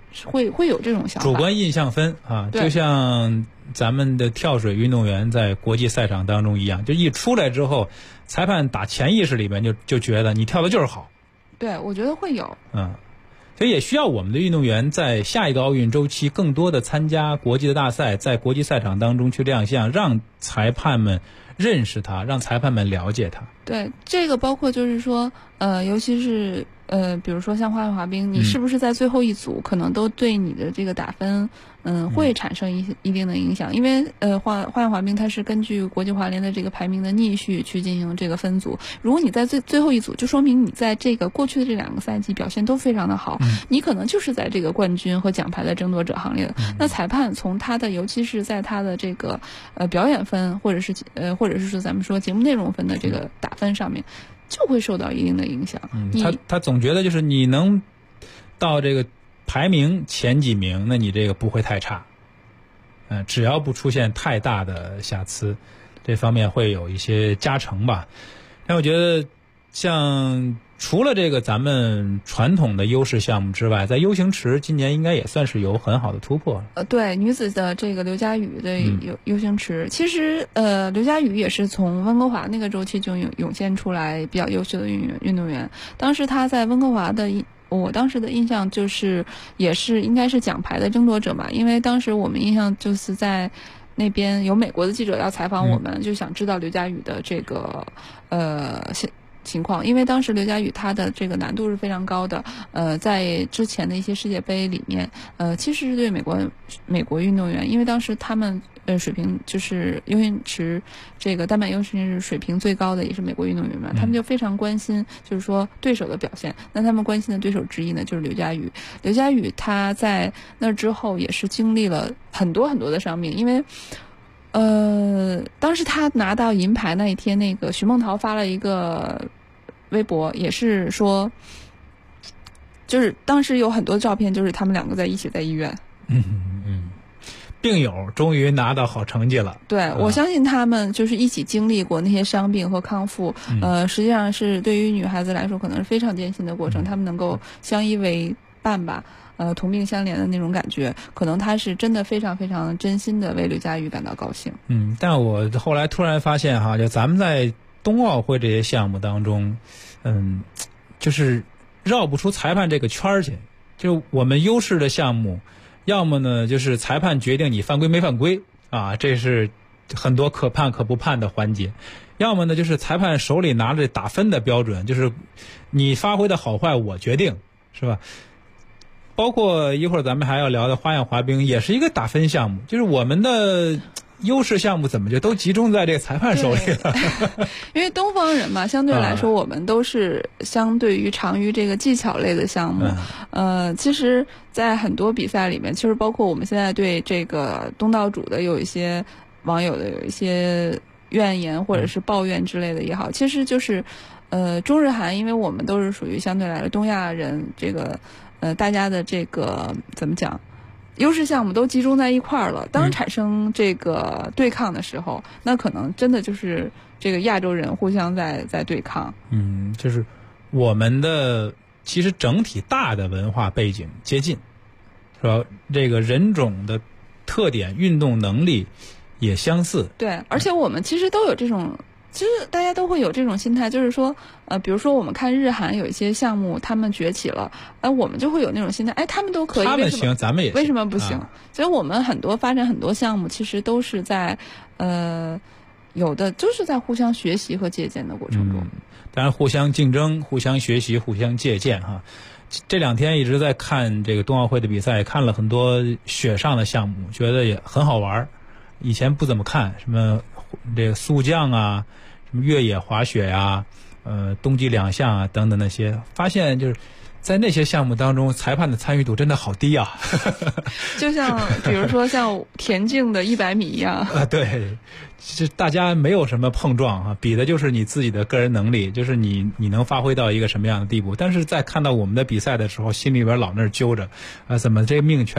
会有这种想法。 主观印象分啊，就像咱们的跳水运动员在国际赛场当中一样，就一出来之后，裁判打潜意识里面就觉得你跳的就是好。 对，我觉得会有。 所以也需要我们的运动员在下一个奥运周期更多的参加国际的大赛，在国际赛场当中去亮相，让裁判们认识他，让裁判们了解他。 对，这个包括就是说，尤其是比如说像花样滑冰，你是不是在最后一组，可能都对你的这个打分，会产生一定的影响。因为花样滑冰它是根据国际滑联的这个排名的逆序去进行这个分组。如果你在最后一组，就说明你在这个过去的这2个赛季表现都非常的好，你可能就是在这个冠军和奖牌的争夺者行列的。那裁判从他的，尤其是在他的这个表演分，或者是说咱们说节目内容分的这个打分上面，就会受到一定的影响。 他总觉得就是你能到这个排名前几名，那你这个不会太差。只要不出现太大的瑕疵，这方面会有一些加成吧。但我觉得像除了这个咱们传统的优势项目之外，在 U 型池今年应该也算是有很好的突破了。 对，女子的这个刘佳宇的 U 型池，其实刘佳宇也是从温哥华那个周期就涌现出来比较优秀的运动员。当时她在温哥华的我当时的印象就是也是应该是奖牌的争夺者嘛，因为当时我们印象就是在那边有美国的记者要采访我们，就想知道刘佳宇的这个情况，因为当时刘佳宇她的这个难度是非常高的，在之前的一些世界杯里面，其实是对美国运动员，因为当时他们水平就是 U 型池这个单板 U 型池水平最高的也是美国运动员嘛，他们就非常关心就是说对手的表现。那他们关心的对手之一呢就是刘佳宇。刘佳宇他在那之后也是经历了很多很多的伤病，因为当时他拿到银牌那一天，那个徐梦桃发了一个微博，也是说，就是当时有很多照片，就是他们2个在一起在医院。 病友终于拿到好成绩了。 对，我相信他们就是一起经历过那些伤病和康复，实际上是对于女孩子来说可能是非常艰辛的过程，他们能够相依为伴吧。同病相怜的那种感觉，可能他是真的非常非常真心的为刘佳宇感到高兴。 但我后来突然发现哈，就咱们在冬奥会这些项目当中，就是绕不出裁判这个圈儿去。就我们优势的项目，要么呢就是裁判决定你犯规没犯规啊，这是很多可判可不判的环节；要么呢就是裁判手里拿着打分的标准，就是你发挥的好坏我决定，是吧？包括一会儿咱们还要聊的花样滑冰，也是一个打分项目，就是我们的优势项目怎么就都集中在这个裁判手里了？ 因为东方人嘛，相对来说我们都是相对于长于这个技巧类的项目。其实在很多比赛里面，其实包括我们现在对这个东道主的有一些网友的有一些怨言或者是抱怨之类的也好，其实就是中日韩，因为我们都是属于相对来说东亚人，这个大家的这个怎么讲，优势项目都集中在一块儿了。当产生这个对抗的时候，那可能真的就是这个亚洲人互相在对抗。 就是我们的其实整体大的文化背景接近，是吧？这个人种的特点、运动能力也相似。 对，而且我们其实都有这种。其实大家都会有这种心态，就是说，比如说我们看日韩有一些项目，他们崛起了，我们就会有那种心态，他们都可以， 他们行，咱们也行， 为什么不行？所以我们发展很多项目，其实都是在有的就是在互相学习和借鉴的过程中。 当然，互相竞争、互相学习、互相借鉴哈。这2天一直在看这个冬奥会的比赛，看了很多雪上的项目，觉得也很好玩。以前不怎么看，什么这个速降啊，什么越野滑雪呀，冬季2项啊等等那些，发现就是在那些项目当中，裁判的参与度真的好低啊。 就像比如说像田径的100米一样。 对，其实大家没有什么碰撞啊，比的就是你自己的个人能力，就是你能发挥到一个什么样的地步。但是在看到我们的比赛的时候，心里边老那儿揪着，怎么这命全都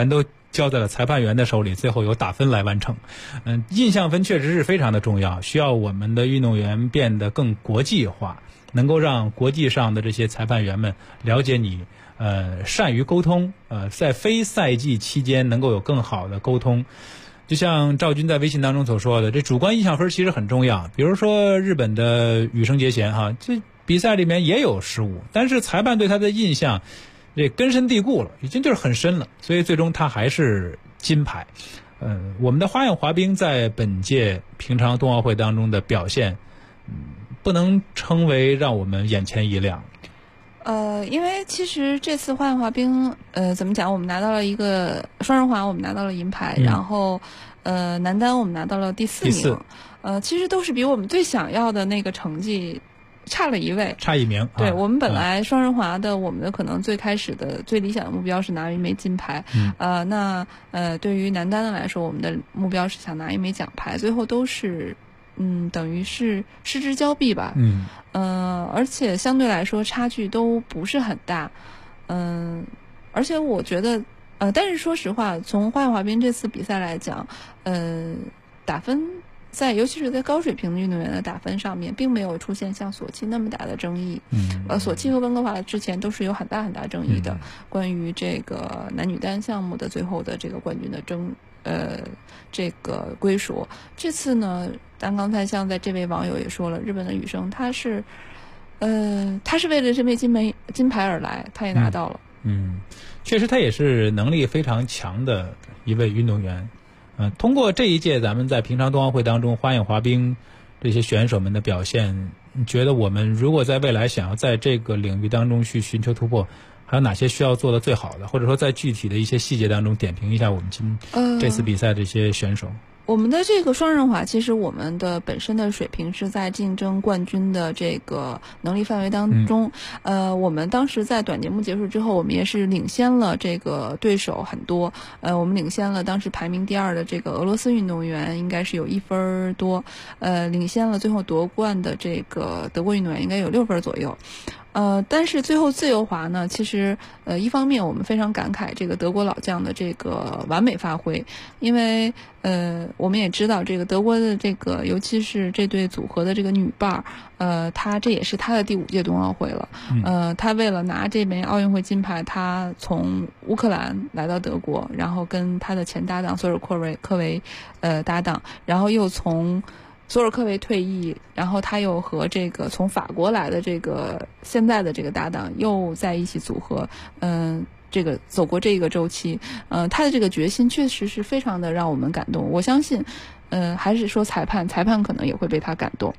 交在了裁判员的手里，最后由打分来完成。印象分确实是非常的重要，需要我们的运动员变得更国际化，能够让国际上的这些裁判员们了解你，善于沟通，在非赛季期间能够有更好的沟通。就像赵军在微信当中所说的，这主观印象分其实很重要。比如说日本的羽生结弦哈，这比赛里面也有失误，但是裁判对他的印象这根深蒂固了，已经就是很深了，所以最终他还是金牌。我们的花样滑冰在本届平昌冬奥会当中的表现，不能称为让我们眼前一亮。 因为其实这次花样滑冰，怎么讲？我们拿到了一个双人滑，我们拿到了银牌，然后男单我们拿到了第4名。其实都是比我们最想要的那个成绩差了1位， 差1名。 对，我们本来双人滑的，我们的可能最开始的最理想的目标是拿1枚金牌。那对于男单的来说，我们的目标是想拿1枚奖牌，最后都是等于是失之交臂吧。而且相对来说差距都不是很大。而且我觉得但是说实话，从花样滑冰这次比赛来讲，打分尤其是在高水平的运动员的打分上面，并没有出现像索契那么大的争议。索契和温哥华之前都是有很大争议的，关于这个男女单项目的最后的这个冠军的这个归属。这次呢，但刚才像在这位网友也说了，日本的羽生他是为了这枚金牌而来，他也拿到了。 确实他也是能力非常强的一位运动员。通过这一届咱们在平昌冬奥会当中花样滑冰这些选手们的表现，觉得我们如果在未来想要在这个领域当中去寻求突破，还有哪些需要做的最好的，或者说在具体的一些细节当中点评一下我们这次比赛这些选手。 我们的这个双人滑，其实我们的本身的水平是在竞争冠军的这个能力范围当中。我们当时在短节目结束之后，我们也是领先了这个对手很多。我们领先了当时排名第2的这个俄罗斯运动员，应该是有1分多。领先了最后夺冠的这个德国运动员，应该有6分左右。但是最后自由滑呢，其实一方面我们非常感慨这个德国老将的这个完美发挥，因为我们也知道这个德国的这个尤其是这对组合的这个女伴这也是她的第5届冬奥会了。她为了拿这枚奥运会金牌，她从乌克兰来到德国，然后跟她的前搭档索尔科维搭档，然后又从索尔科维退役，然后他又和这个从法国来的这个现在的这个搭档又在一起组合，这个走过这个周期，他的这个决心确实是非常的让我们感动。我相信，还是说裁判可能也会被他感动。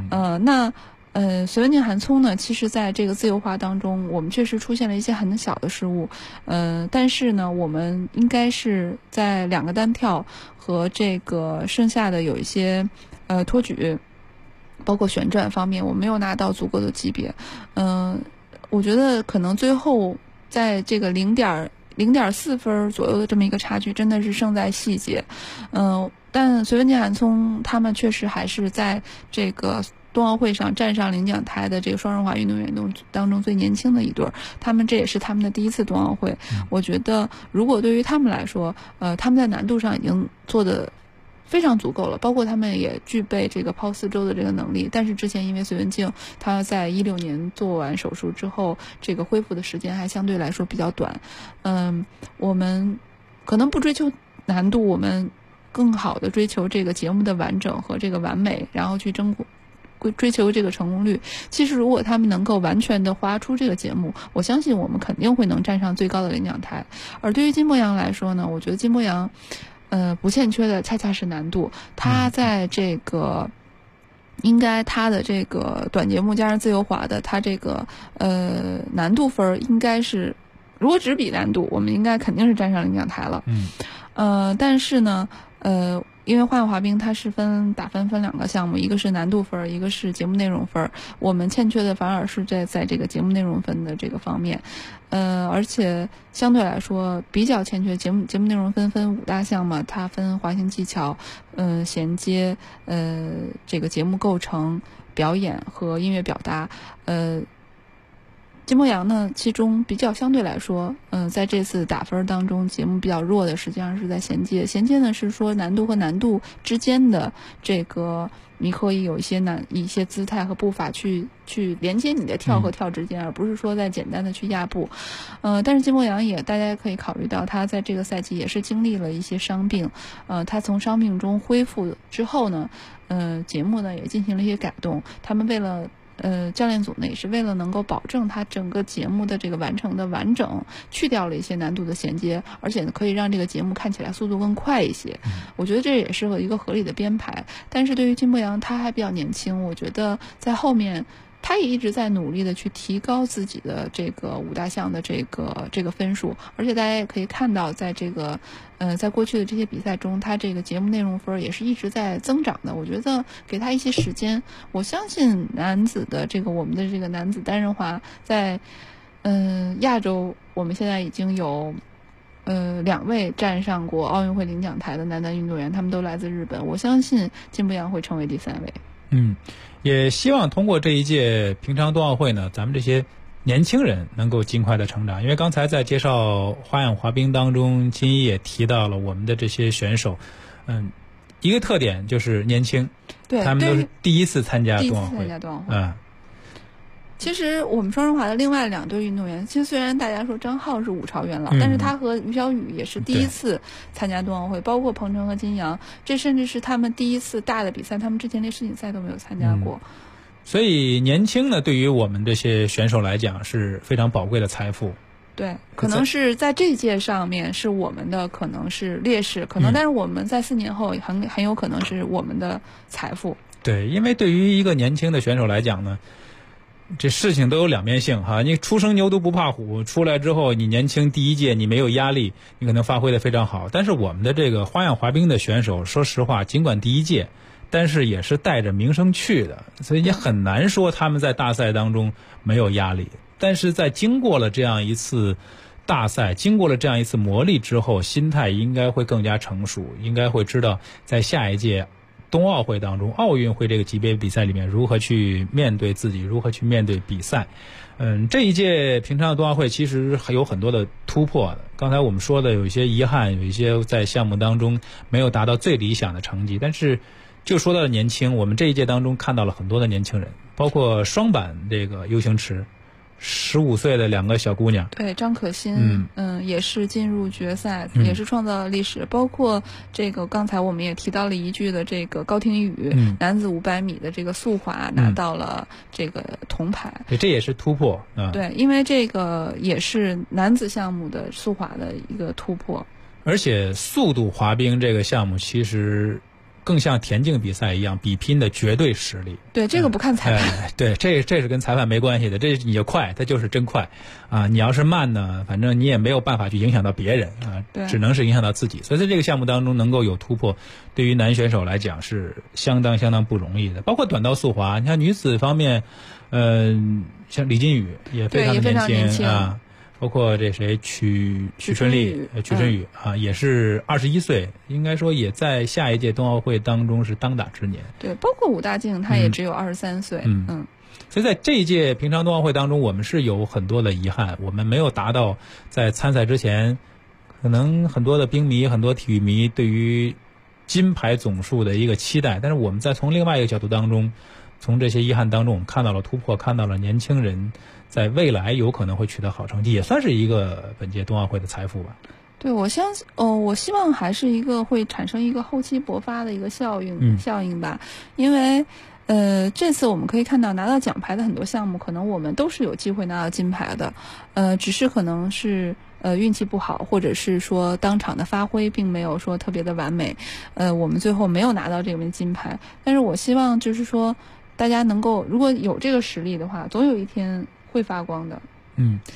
隋文静韩聪呢，其实在这个自由滑当中，我们确实出现了一些很小的失误，但是呢，我们应该是在2个单跳和这个剩下的有一些托举，包括旋转方面，我没有拿到足够的级别。我觉得可能最后在这个0.4分左右的这么一个差距，真的是胜在细节。但隋文静韩聪他们确实还是在这个冬奥会上站上领奖台的这个双人滑运动员当中最年轻的一对，这也是他们的第1次冬奥会。我觉得如果对于他们来说，他们在难度上已经做的非常足够了，包括他们也具备这个抛4周的这个能力。但是之前因为隋文静她在16年做完手术之后，这个恢复的时间还相对来说比较短。我们可能不追求难度，我们更好的追求这个节目的完整和这个完美，然后去追求这个成功率。其实如果他们能够完全的滑出这个节目，我相信我们肯定会能站上最高的领奖台。而对于金博洋来说呢，我觉得金博洋不欠缺的恰恰是难度。他在这个应该他的这个短节目加上自由滑的，他这个难度分应该是，如果只比难度，我们应该肯定是站上领奖台了。但是呢因为花样滑冰它是打分2个项目，一个是难度分，一个是节目内容分。我们欠缺的反而是在这个节目内容分的这个方面。而且相对来说比较欠缺节目内容分5大项嘛，它分滑行技巧、衔接、这个节目构成、表演和音乐表达。 金博洋呢，其中比较相对来说，在这次打分当中，节目比较弱的实际上是在衔接。衔接呢是说难度和难度之间的这个，你可以有一些姿态和步伐去连接你的跳和跳之间，而不是说在简单的去压步。但是金博洋大家可以考虑到，他在这个赛季也是经历了一些伤病，他从伤病中恢复之后呢，节目呢也进行了一些改动。他们为了教练组呢也是为了能够保证他整个节目的这个完成的完整，去掉了一些难度的衔接，而且呢可以让这个节目看起来速度更快一些。我觉得这也是一个合理的编排。但是对于金博洋，他还比较年轻，我觉得在后面他也一直在努力的去提高自己的这个5大项的这个分数，而且大家也可以看到，在这个在过去的这些比赛中，他这个节目内容分也是一直在增长的。我觉得给他一些时间，我相信男子的我们的这个男子单人滑在亚洲，我们现在已经有2位站上过奥运会领奖台的男单运动员，他们都来自日本。我相信金博洋会成为第3位。 也希望通过这一届平昌冬奥会呢，咱们这些年轻人能够尽快的成长。因为刚才在介绍花样滑冰当中，金一也提到了我们的这些选手，一个特点就是年轻， 对， 他们都是第一次参加冬奥会。 其实我们双人滑的另外2对运动员，其实虽然大家说张浩是5朝元老，但是他和于小雨也是第一次参加冬奥会，包括彭程和金阳，这甚至是他们第一次大的比赛，他们之前连世锦赛都没有参加过。 所以年轻呢，对于我们这些选手来讲是非常宝贵的财富。 对，可能是在这届上面是我们的可能是劣势，但是我们在4年后很有可能是我们的财富。 对，因为对于一个年轻的选手来讲呢，这事情都有两面性哈。你初生牛犊不怕虎，出来之后你年轻第一届你没有压力，你可能发挥的非常好。但是我们的这个花样滑冰的选手，说实话，尽管第一届，但是也是带着名声去的，所以你很难说他们在大赛当中没有压力。但是在经过了这样一次大赛，经过了这样一次磨砺之后，心态应该会更加成熟，应该会知道在下一届冬奥会当中，奥运会这个级别比赛里面如何去面对自己，如何去面对比赛。这一届平昌的冬奥会其实还有很多的突破的。刚才我们说的有一些遗憾，有一些在项目当中没有达到最理想的成绩，但是就说到了年轻，我们这一届当中看到了很多的年轻人，包括双板这个 U 型池，15岁的2个小姑娘， 对，张可欣，也是进入决赛，也是创造了历史。包括这个刚才我们也提到了一句的这个高廷宇，男子500米的这个速滑拿到了这个铜牌， 这也是突破啊。 对，因为这个也是男子项目的速滑的一个突破。 而且速度滑冰这个项目其实更像田径比赛一样，比拼的绝对实力。 对，这个不看裁判。 对，这是跟裁判没关系的，这你就快，它就是真快啊！你要是慢呢，反正你也没有办法去影响到别人啊，只能是影响到自己。所以在这个项目当中能够有突破，对于男选手来讲是相当不容易的。包括短道速滑，你看女子方面，像李金宇也非常的年轻啊。包括这谁曲春雨啊，也是21岁，应该说也在下一届冬奥会当中是当打之年。 对，包括武大靖，他也只有23岁。 所以在这一届平昌冬奥会当中，我们是有很多的遗憾，我们没有达到在参赛之前，可能很多的冰迷、很多体育迷对于金牌总数的一个期待。但是我们在从另外一个角度当中，从这些遗憾当中，我们看到了突破，看到了年轻人在未来有可能会取得好成绩，也算是一个本届冬奥会的财富吧。 对，我希望还是一个会产生一个厚积薄发的一个效应吧。因为这次我们可以看到拿到奖牌的很多项目，可能我们都是有机会拿到金牌的，只是可能是运气不好，或者是说当场的发挥并没有说特别的完美，我们最后没有拿到这枚金牌。但是我希望就是说大家能够如果有这个实力的话，总有一天会发光的。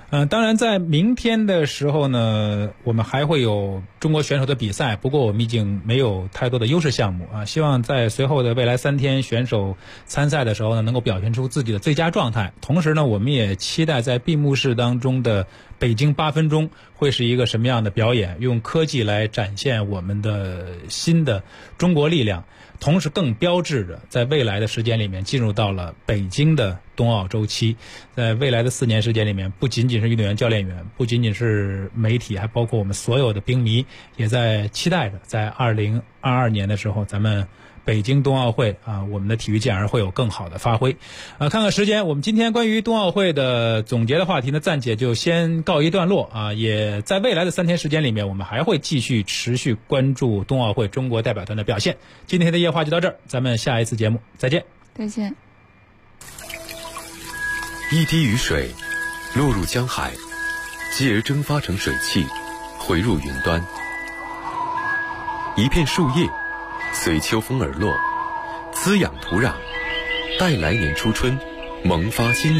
当然在明天的时候呢，我们还会有中国选手的比赛，不过我们已经没有太多的优势项目啊。希望在随后的未来3天选手参赛的时候呢，能够表现出自己的最佳状态。同时呢，我们也期待在闭幕式当中的北京8分钟会是一个什么样的表演，用科技来展现我们的新的中国力量，同时更标志着在未来的时间里面进入到了北京的冬奥周期。在未来的4年时间里面，不仅仅是运动员、教练员，不仅仅是媒体，还包括我们所有的冰迷，也在期待着在2022年的时候，咱们北京冬奥会啊，我们的体育健儿会有更好的发挥。看看时间，我们今天关于冬奥会的总结的话题呢，暂且就先告一段落啊。也在未来的3天时间里面，我们还会继续持续关注冬奥会中国代表团的表现。今天的夜话就到这儿，咱们下一次节目再见。 再见。 一滴雨水落入江海，继而蒸发成水汽，回入云端。一片树叶随秋风而落，滋养土壤，待来年初春萌发新芽。